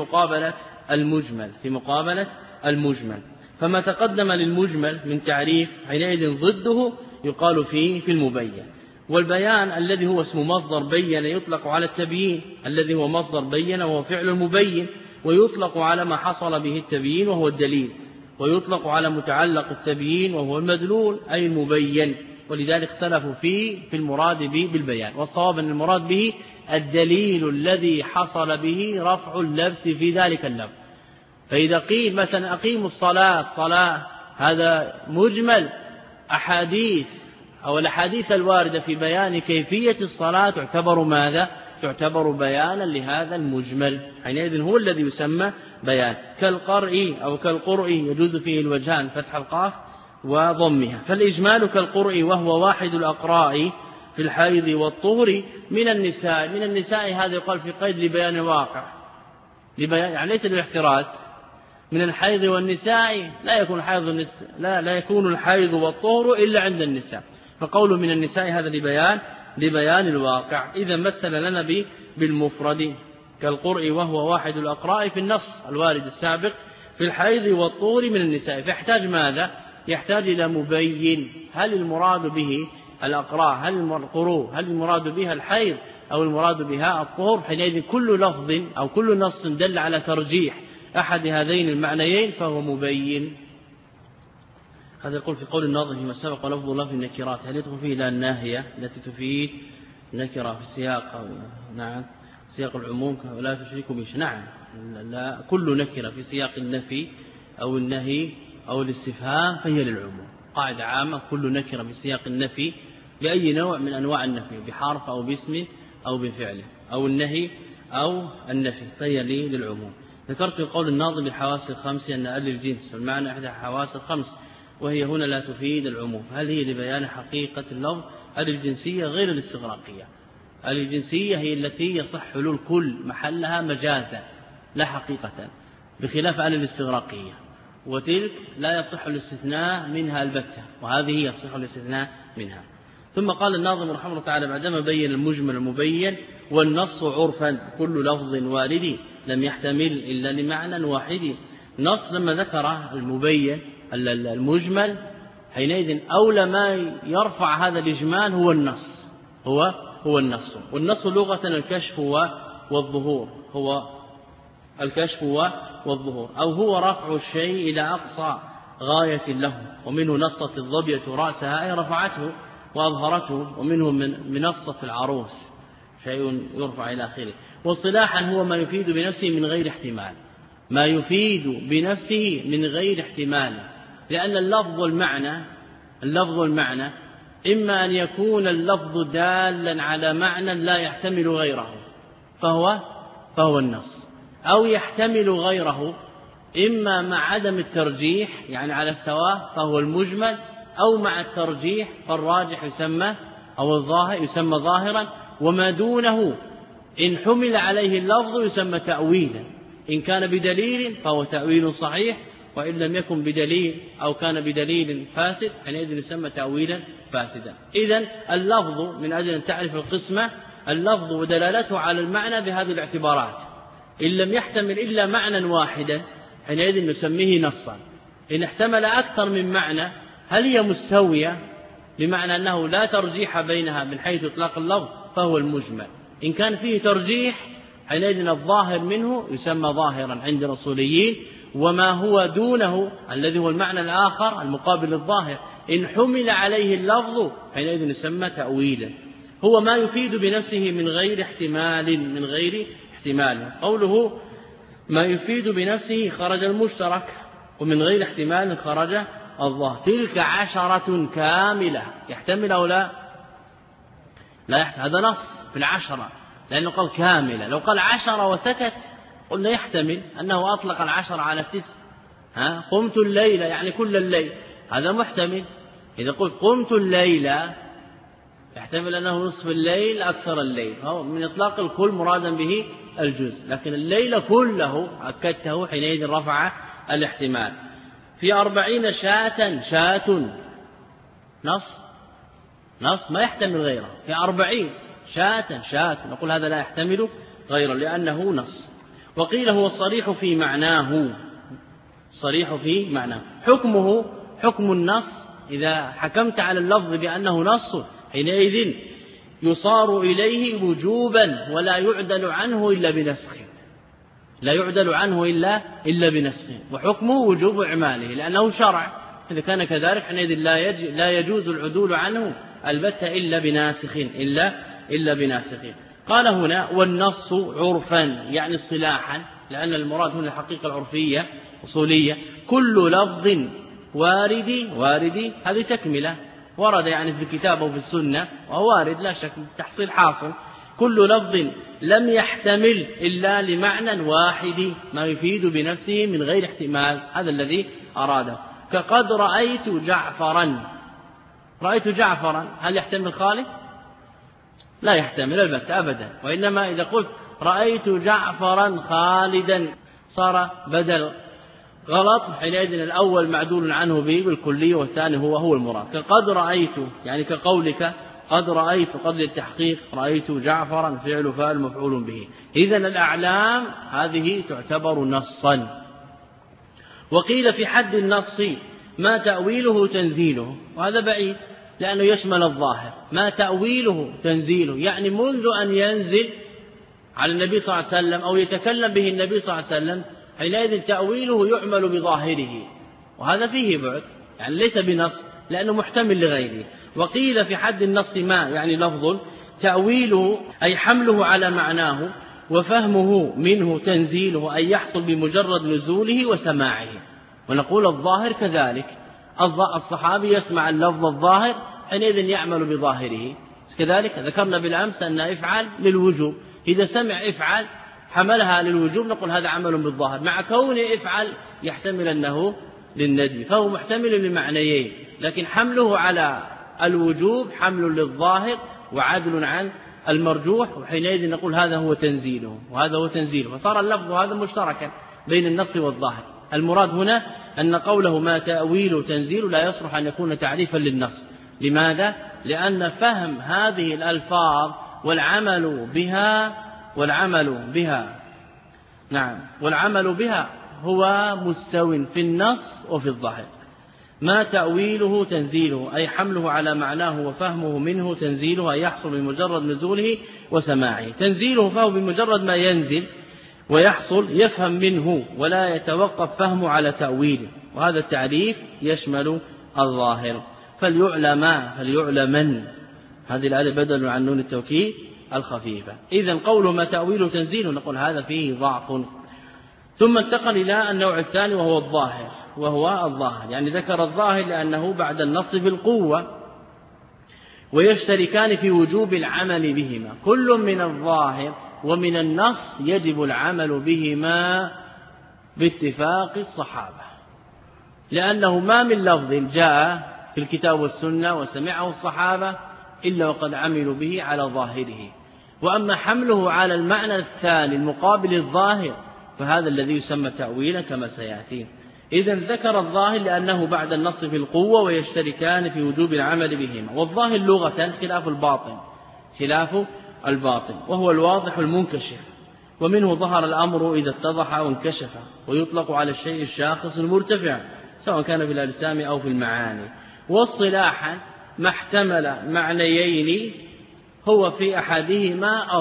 مقابلة المجمل، فما تقدم للمجمل من تعريف حينئذ ضده يقال فيه في المبين. والبيان الذي هو اسم مصدر بين يطلق على التبيين الذي هو مصدر بين وهو فعل المبين، ويطلق على ما حصل به التبيين وهو الدليل، ويطلق على متعلق التبيين وهو المدلول أي المبين. ولذلك اختلفوا في المراد به بالبيان، والصواب أن المراد به الدليل الذي حصل به رفع اللبس في ذلك اللفظ. فإذا قيل مثلا أقيموا الصلاة هذا مجمل، أحاديث أو الأحاديث الواردة في بيان كيفية الصلاة تعتبر ماذا؟ تعتبر بيانا لهذا المجمل، حينئذ هو الذي يسمى بيان. كالقرء أو كالقرء يجوز فيه الوجهان فتح القاف وضمها. فالإجمال كالقرء وهو واحد الأقراء في الحيض والطهر من النساء هذا يقال في قيد لبيان الواقع، يعني ليس للاحتراز. من الحيض والنساء لا يكون الحيض والطهر إلا عند النساء، فقول من النساء هذا لبيان الواقع. إذا مثل لنا بالمفرد كالقرء وهو واحد الأقراء في النص الوارد السابق في الحيض والطهر من النساء، فيحتاج ماذا؟ يحتاج إلى مبين، هل المراد به الأقراء، هل المراد بها الحيض أو المراد بها الطهر؟ حينئذ كل لفظ أو كل نص دل على ترجيح أحد هذين المعنيين فهو مبين. هذا يقول في قول الناظم فيما سبق لفظ الله في النكرات، هل يدخل فيه إلى الناهية التي تفيد نكرة في سياق نعم سياق العموم ولا تشرك به؟ نعم، لا، كل نكرة في سياق النفي أو النهي أو الاستفهام فهي للعموم، قاعدة عامة، كل نكرة في سياق النفي بأي نوع من أنواع النفي، بحرف أو باسم أو بفعل أو النهي أو النفي فهي للعموم. ذكرت قول الناظم بالحواس الخمس أن الجنس والمعنى إحدى الحواس الخمس، وهي هنا لا تفيد العموم. هل هي لبيان حقيقة اللفظ؟ الجنسية غير الاستغراقية. الجنسية هي التي يصح حلول كل محلها مجازا لا حقيقة، بخلاف الاستغراقية، وتلك لا يصح الاستثناء منها البتة، وهذه يصح الاستثناء منها. ثم قال الناظم رحمه الله تعالى بعدما بين المجمل المبين: والنص عرفا كل لفظ وارد لم يحتمل إلا لمعنى واحد. نص لما ذكر المبين المجمل حينئذ أولى ما يرفع هذا الإجمال هو النص، هو النص. والنص لغة الكشف والظهور، هو الكشف والظهور، أو هو رفع الشيء إلى أقصى غاية له، ومنه نصت الظبية رأسها أي رفعته وأظهرته، ومنه من منصة العروس شيء يرفع إلى آخره. واصطلاحا هو ما يفيد بنفسه من غير احتمال، ما يفيد بنفسه من غير احتمال، لأن اللفظ والمعنى إما أن يكون اللفظ دالا على معنى لا يحتمل غيره فهو النص، أو يحتمل غيره إما مع عدم الترجيح يعني على السواء فهو المجمل، أو مع الترجيح فالراجح يسمى أو الظاهر يسمى ظاهرا، وما دونه إن حمل عليه اللفظ يسمى تأويلا، إن كان بدليل فهو تأويل صحيح، وإن لم يكن بدليل أو كان بدليل فاسد حينئذ يسمى تأويلا فاسدا. إذن اللفظ من أجل أن تعرف القسمة، اللفظ ودلالته على المعنى بهذه الاعتبارات: إن لم يحتمل إلا معنى واحدا حينئذ نسميه نصا، إن احتمل أكثر من معنى هل هي مستوية بمعنى أنه لا ترجيح بينها من حيث إطلاق اللفظ فهو المجمل، إن كان فيه ترجيح حينئذ الظاهر منه يسمى ظاهرا عند الأصوليين، وما هو دونه الذي هو المعنى الآخر المقابل للظاهر إن حمل عليه اللفظ حينئذ يسمى تأويلا. هو ما يفيد بنفسه من غير احتمال. قوله ما يفيد بنفسه خرج المشترك، ومن غير احتمال خرج الظاهر. تلك 10 كاملة يحتمل أو لا هذا نص في 10 لأنه قال كاملة. لو قال 10 وسكت قلنا يحتمل أنه أطلق 10 على 9. قمت الليلة يعني كل الليل، هذا محتمل. إذا قلت قمت الليلة يحتمل أنه نصف الليل أكثر الليل، فهو من إطلاق الكل مرادا به الجزء، لكن الليل كله أكدته حينئذ رفع الاحتمال. في 40 شاة نص ما يحتمل غيره، في 40 شاة نقول هذا لا يحتمل غيره لأنه نص. وقيل هو الصريح في معناه، حكمه حكم النص. إذا حكمت على اللفظ بأنه نص حينئذ يصار إليه وجوبا ولا يعدل عنه إلا بنسخ، وحكمه وجوب إعماله لأنه شرع. إذا كان كذلك حينئذ لا يجوز العدول عنه البتة إلا بناسخ. قال هنا والنص عرفا يعني اصطلاحا، لأن المراد هنا الحقيقة العرفية أصولية. كل لفظ وارد هذه تكملة، ورد يعني في الكتاب وفي السنة وهو وارد لا شك، تحصيل حاصل. كل لفظ لم يحتمل إلا لمعنى واحد ما يفيد بنفسه من غير احتمال، هذا الذي أراده. كقد رأيت جعفرا. رأيت جعفرا هل يحتمل خالد؟ لا يحتمل البتة أبدا، وإنما إذا قلت رأيت جعفرا خالدا صار بدل غلط، حينئذ الأول معدول عنه به بالكلية والثاني هو المراد. كقد رأيت يعني كقولك قد رأيت، قد للتحقيق، رأيت جعفرا فعل فاعل مفعول به. إذن الأعلام هذه تعتبر نصا. وقيل في حد النص ما تأويله تنزيله، وهذا بعيد لأنه يشمل الظاهر. ما تأويله تنزيله يعني منذ أن ينزل على النبي صلى الله عليه وسلم أو يتكلم به النبي صلى الله عليه وسلم، حينئذ تأويله يعمل بظاهره، وهذا فيه بعد يعني ليس بنص لأنه محتمل لغيره. وقيل في حد النص ما يعني لفظ تأويله أي حمله على معناه وفهمه منه تنزيله أي يحصل بمجرد نزوله وسماعه. ونقول الظاهر كذلك، الصحابي يسمع اللفظ الظاهر حينئذ يعمل بظاهره. كذلك ذكرنا بالأمس أن افعل للوجوب، إذا سمع افعل حملها للوجوب نقول هذا عمل بالظاهر، مع كون افعل يحتمل أنه للندب، فهو محتمل لمعنيين، لكن حمله على الوجوب حمل للظاهر وعدل عن المرجوح، وحينئذ نقول هذا هو تنزيله وهذا هو تنزيله، فصار اللفظ هذا مشتركا بين النص والظاهر. المراد هنا أن قوله ما تأويل تنزيل لا يصلح أن يكون تعريفا للنص. لماذا؟ لأن فهم هذه الألفاظ والعمل بها هو مستو في النص وفي الظاهر. ما تأويله تنزيله أي حمله على معناه وفهمه منه تنزيله أي يحصل بمجرد نزوله وسماعه. تنزيله فهو بمجرد ما ينزل ويحصل يفهم منه ولا يتوقف فهمه على تأويله، وهذا التعريف يشمل الظاهر. فليعلمن هذه الآية بدل عن نون التوكيد الخفيفة. إذن قوله ما تأويله تنزيله نقول هذا فيه ضعف. ثم انتقل إلى النوع الثاني وهو الظاهر، يعني ذكر الظاهر لأنه بعد النص في القوة، ويشتركان في وجوب العمل بهما. كل من الظاهر ومن النص يجب العمل بهما باتفاق الصحابة، لأنه ما من لفظ جاء في الكتاب والسنة وسمعه الصحابة إلا وقد عملوا به على ظاهره. وأما حمله على المعنى الثاني المقابل الظاهر فهذا الذي يسمى تأويلا كما سيأتي. إذن ذكر الظاهر لأنه بعد النص في القوة ويشتركان في وجوب العمل بهما. والظاهر لغة خلاف الباطن وهو الواضح المنكشف، ومنه ظهر الأمر إذا اتضح وانكشف، ويطلق على الشيء الشاخص المرتفع سواء كان في الأجسام أو في المعاني. واصطلاحا ما احتمل معنيين هو في أحدهما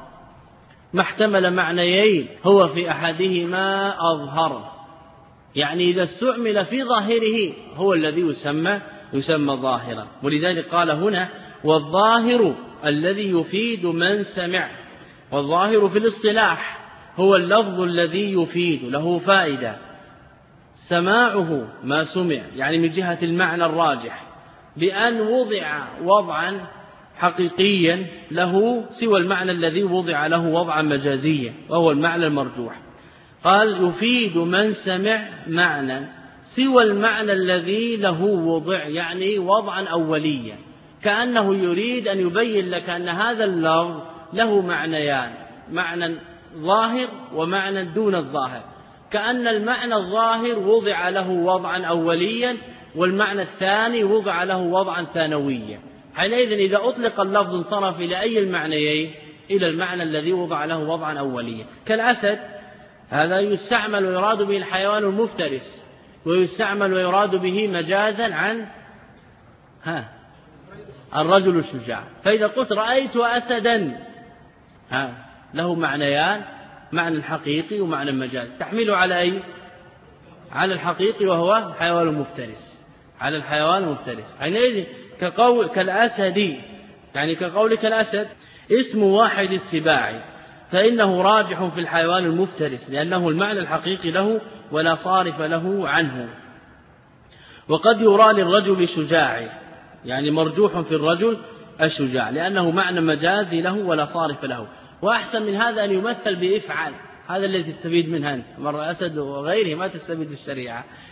أظهر، يعني إذا استعمل في ظاهره هو الذي يسمى ظاهرا. ولذلك قال هنا والظاهر الذي يفيد من سمع. والظاهر في الاصطلاح هو اللفظ الذي يفيد له فائدة سماعه ما سمع، يعني من جهة المعنى الراجح، بأن وضع وضعا حقيقيا له سوى المعنى الذي وضع له وضعا مجازيا وهو المعنى المرجوح. قال يفيد من سمع معنى سوى المعنى الذي له وضع، يعني وضعا أوليا، كأنه يريد أن يبين لك أن هذا اللفظ له معنيان، معنى ظاهر ومعنى دون الظاهر، كأن المعنى الظاهر وضع له وضعا أوليا والمعنى الثاني وضع له وضعا ثانويا. حينئذ إذا أطلق اللفظ انصرف إلى أي المعنيين؟ إلى المعنى الذي وضع له وضعا أوليا. كالأسد هذا يستعمل ويراد به الحيوان المفترس، ويستعمل ويراد به مجازا عن الرجل الشجاع. فإذا قلت رأيت أسدا له معنيان، معنى حقيقي ومعنى مجاز، تحمله على أي؟ على الحقيقي وهو الحيوان المفترس، على الحيوان المفترس. حينئذ كالأسد، يعني كقولك الأسد اسم واحد السباع، فإنه راجح في الحيوان المفترس لأنه المعنى الحقيقي له ولا صارف له عنه. وقد يرى للرجل شجاع، يعني مرجوح في الرجل الشجاع لأنه معنى مجازي له ولا صارف له. وأحسن من هذا أن يمثل بإفعل، هذا الذي تستفيد منه أنت، مرة أسد وغيره ما تستفيد الشريعة.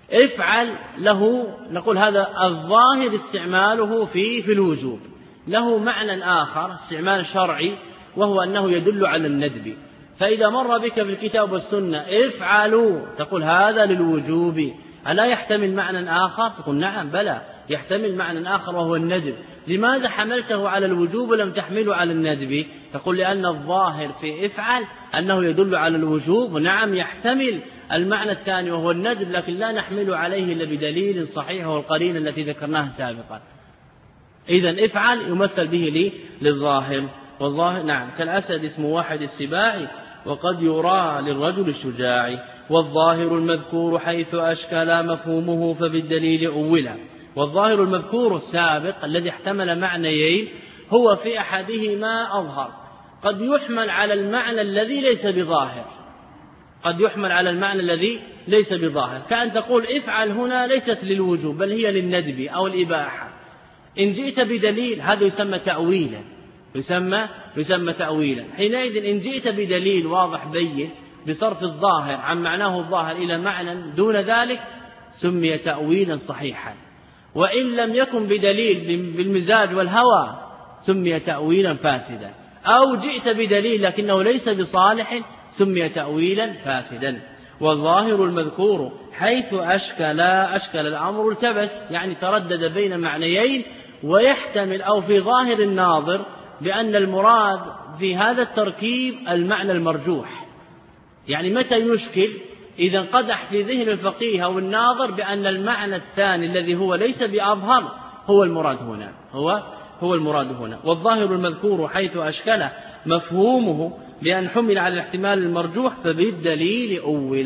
افعل له نقول هذا الظاهر استعماله في الوجوب، له معنى آخر استعمال شرعي وهو أنه يدل على الندب. فإذا مر بك في الكتاب والسنة افعلوا تقول هذا للوجوب، ألا يحتمل معنى آخر؟ تقول نعم بلى يحتمل معنى آخر وهو الندب. لماذا حملته على الوجوب ولم تحمله على الندب؟ تقول لأن الظاهر في افعل أنه يدل على الوجوب، نعم يحتمل المعنى الثاني وهو الندب، لكن لا نحمله عليه إلا بدليل صحيح وهو القرينة التي ذكرناها سابقا. إذن افعل يمثل به للظاهر، والظاهر نعم كالأسد اسم واحد السباع وقد يرى للرجل الشجاع. والظاهر المذكور حيث أشكل مفهومه فبالدليل أولا. والظاهر المذكور السابق الذي احتمل معنيين هو في أحدهما أظهر، قد يحمل على المعنى الذي ليس بظاهر، قد يحمل على المعنى الذي ليس بظاهر، كأن تقول افعل هنا ليست للوجوب بل هي للندب أو الإباحة. إن جئت بدليل هذا يسمى تأويلا، يسمى تأويلا. حينئذ إن جئت بدليل واضح بين بصرف الظاهر عن معناه الظاهر إلى معنى دون ذلك سمي تأويلا صحيحا، وإن لم يكن بدليل بالمزاج والهوى سمي تأويلا فاسدا، أو جئت بدليل لكنه ليس بصالح سمي تأويلا فاسدا. والظاهر المذكور حيث أشكل الأمر التبس، يعني تردد بين معنيين، ويحتمل أو في ظاهر الناظر بأن المراد في هذا التركيب المعنى المرجوح. يعني متى يشكل؟ إذا انقدح في ذهن الفقيه أو الناظر بأن المعنى الثاني الذي هو ليس بأظهر هو المراد هنا، هو المراد هنا. والظاهر المذكور حيث أشكل مفهومه بأن حمل على الاحتمال المرجوح فبالدليل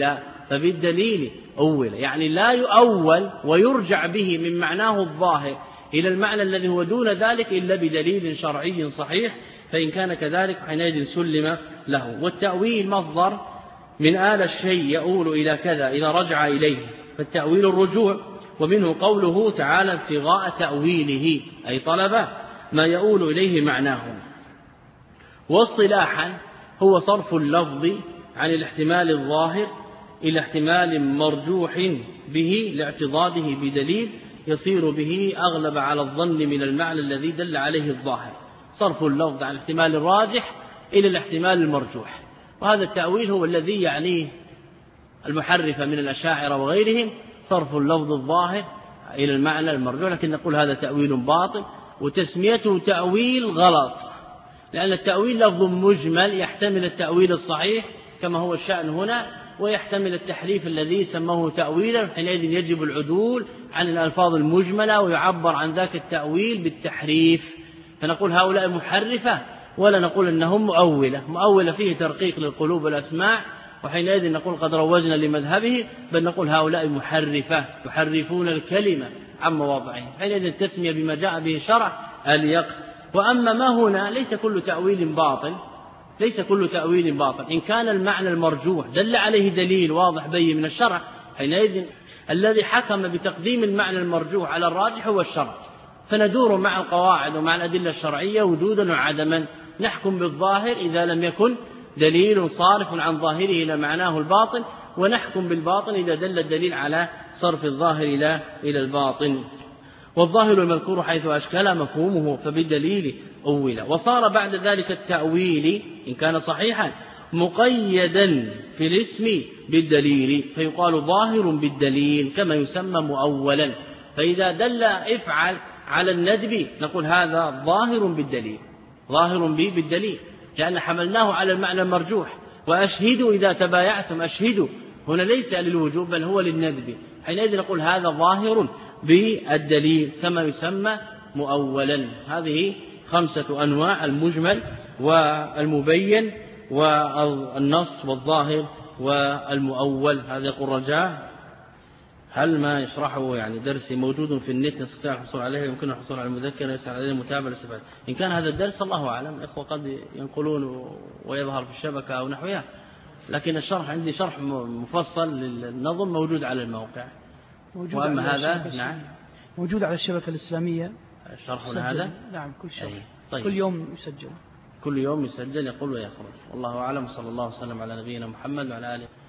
أول، يعني لا يؤول ويرجع به من معناه الظاهر إلى المعنى الذي هو دون ذلك إلا بدليل شرعي صحيح، فإن كان كذلك حينئذ سلم له. والتأويل مصدر من آل الشيء يؤول إلى كذا إذا رجع إليه، فالتأويل الرجوع، ومنه قوله تعالى ابتغاء تأويله أي طلب ما يؤول إليه معناه. واصطلاحا هو صرف اللفظ عن الاحتمال الظاهر إلى احتمال مرجوح به لاعتضاده بدليل يصير به أغلب على الظن من المعنى الذي دل عليه الظاهر. صرف اللفظ عن الاحتمال الراجح إلى الاحتمال المرجوح، وهذا التأويل هو الذي يعنيه المحرفة من الأشاعرة وغيرهم، صرف اللفظ الظاهر إلى المعنى المرجوح، لكن نقول هذا تأويل باطل، وتسميته تأويل غلط، لأن التأويل لفظ مجمل يحتمل التأويل الصحيح كما هو الشأن هنا، ويحتمل التحريف الذي سموه تأويلا، حينئذ يجب العدول عن الألفاظ المجملة ويعبر عن ذاك التأويل بالتحريف. فنقول هؤلاء محرفة ولا نقول أنهم مؤولة فيه ترقيق للقلوب والأسماع، وحينئذ نقول قد روجنا لمذهبه، بل نقول هؤلاء محرفة يحرفون الكلمة عن مواضعه، حينئذ التسمية بما جاء به الشرع أليق. وأما ما هنا ليس كل تأويل باطل، إن كان المعنى المرجوح دل عليه دليل واضح بين من الشرع، حينئذ الذي حكم بتقديم المعنى المرجوح على الراجح هو الشرع، فندور مع القواعد ومع الأدلة الشرعية وجودا وعدما، نحكم بالظاهر إذا لم يكن دليل صارف عن ظاهره إلى معناه الباطن، ونحكم بالباطن إذا دل الدليل على صرف الظاهر إلى الباطن. والظاهر المذكور حيث أشكل مفهومه فبالدليل أولا. وصار بعد ذلك التأويل إن كان صحيحا مقيدا في الاسم بالدليل، فيقال ظاهر بالدليل كما يسمى مؤولا. فإذا دل افعل على الندب نقول هذا ظاهر بالدليل، لأن حملناه على المعنى المرجوح. وأشهدوا إذا تبايعتم، أشهدوا هنا ليس للوجوب بل هو للندب، حينئذ نقول هذا ظاهر بالدليل كما يسمى مؤولا. هذه 5 أنواع: المجمل والمبين والنص والظاهر والمؤول. هذا يقول رجاء هل ما يشرحه يعني درسي موجود في النت نستطيع الحصول عليه، يمكن الحصول على المذكرة يسأل عليه المتابعة الاستفادة. إن كان هذا الدرس الله أعلم، إخوة قد ينقلون ويظهر في الشبكة أو نحوها، لكن الشرح عندي شرح مفصل للنظم موجود على الموقع. وأما هذا نعم موجود على الشبكة الإسلامية شرحنا هذا. نعم كل شرح طيب. كل يوم يسجل يقول ويخرج. والله أعلم. صلى الله وسلم على نبينا محمد وعلى آله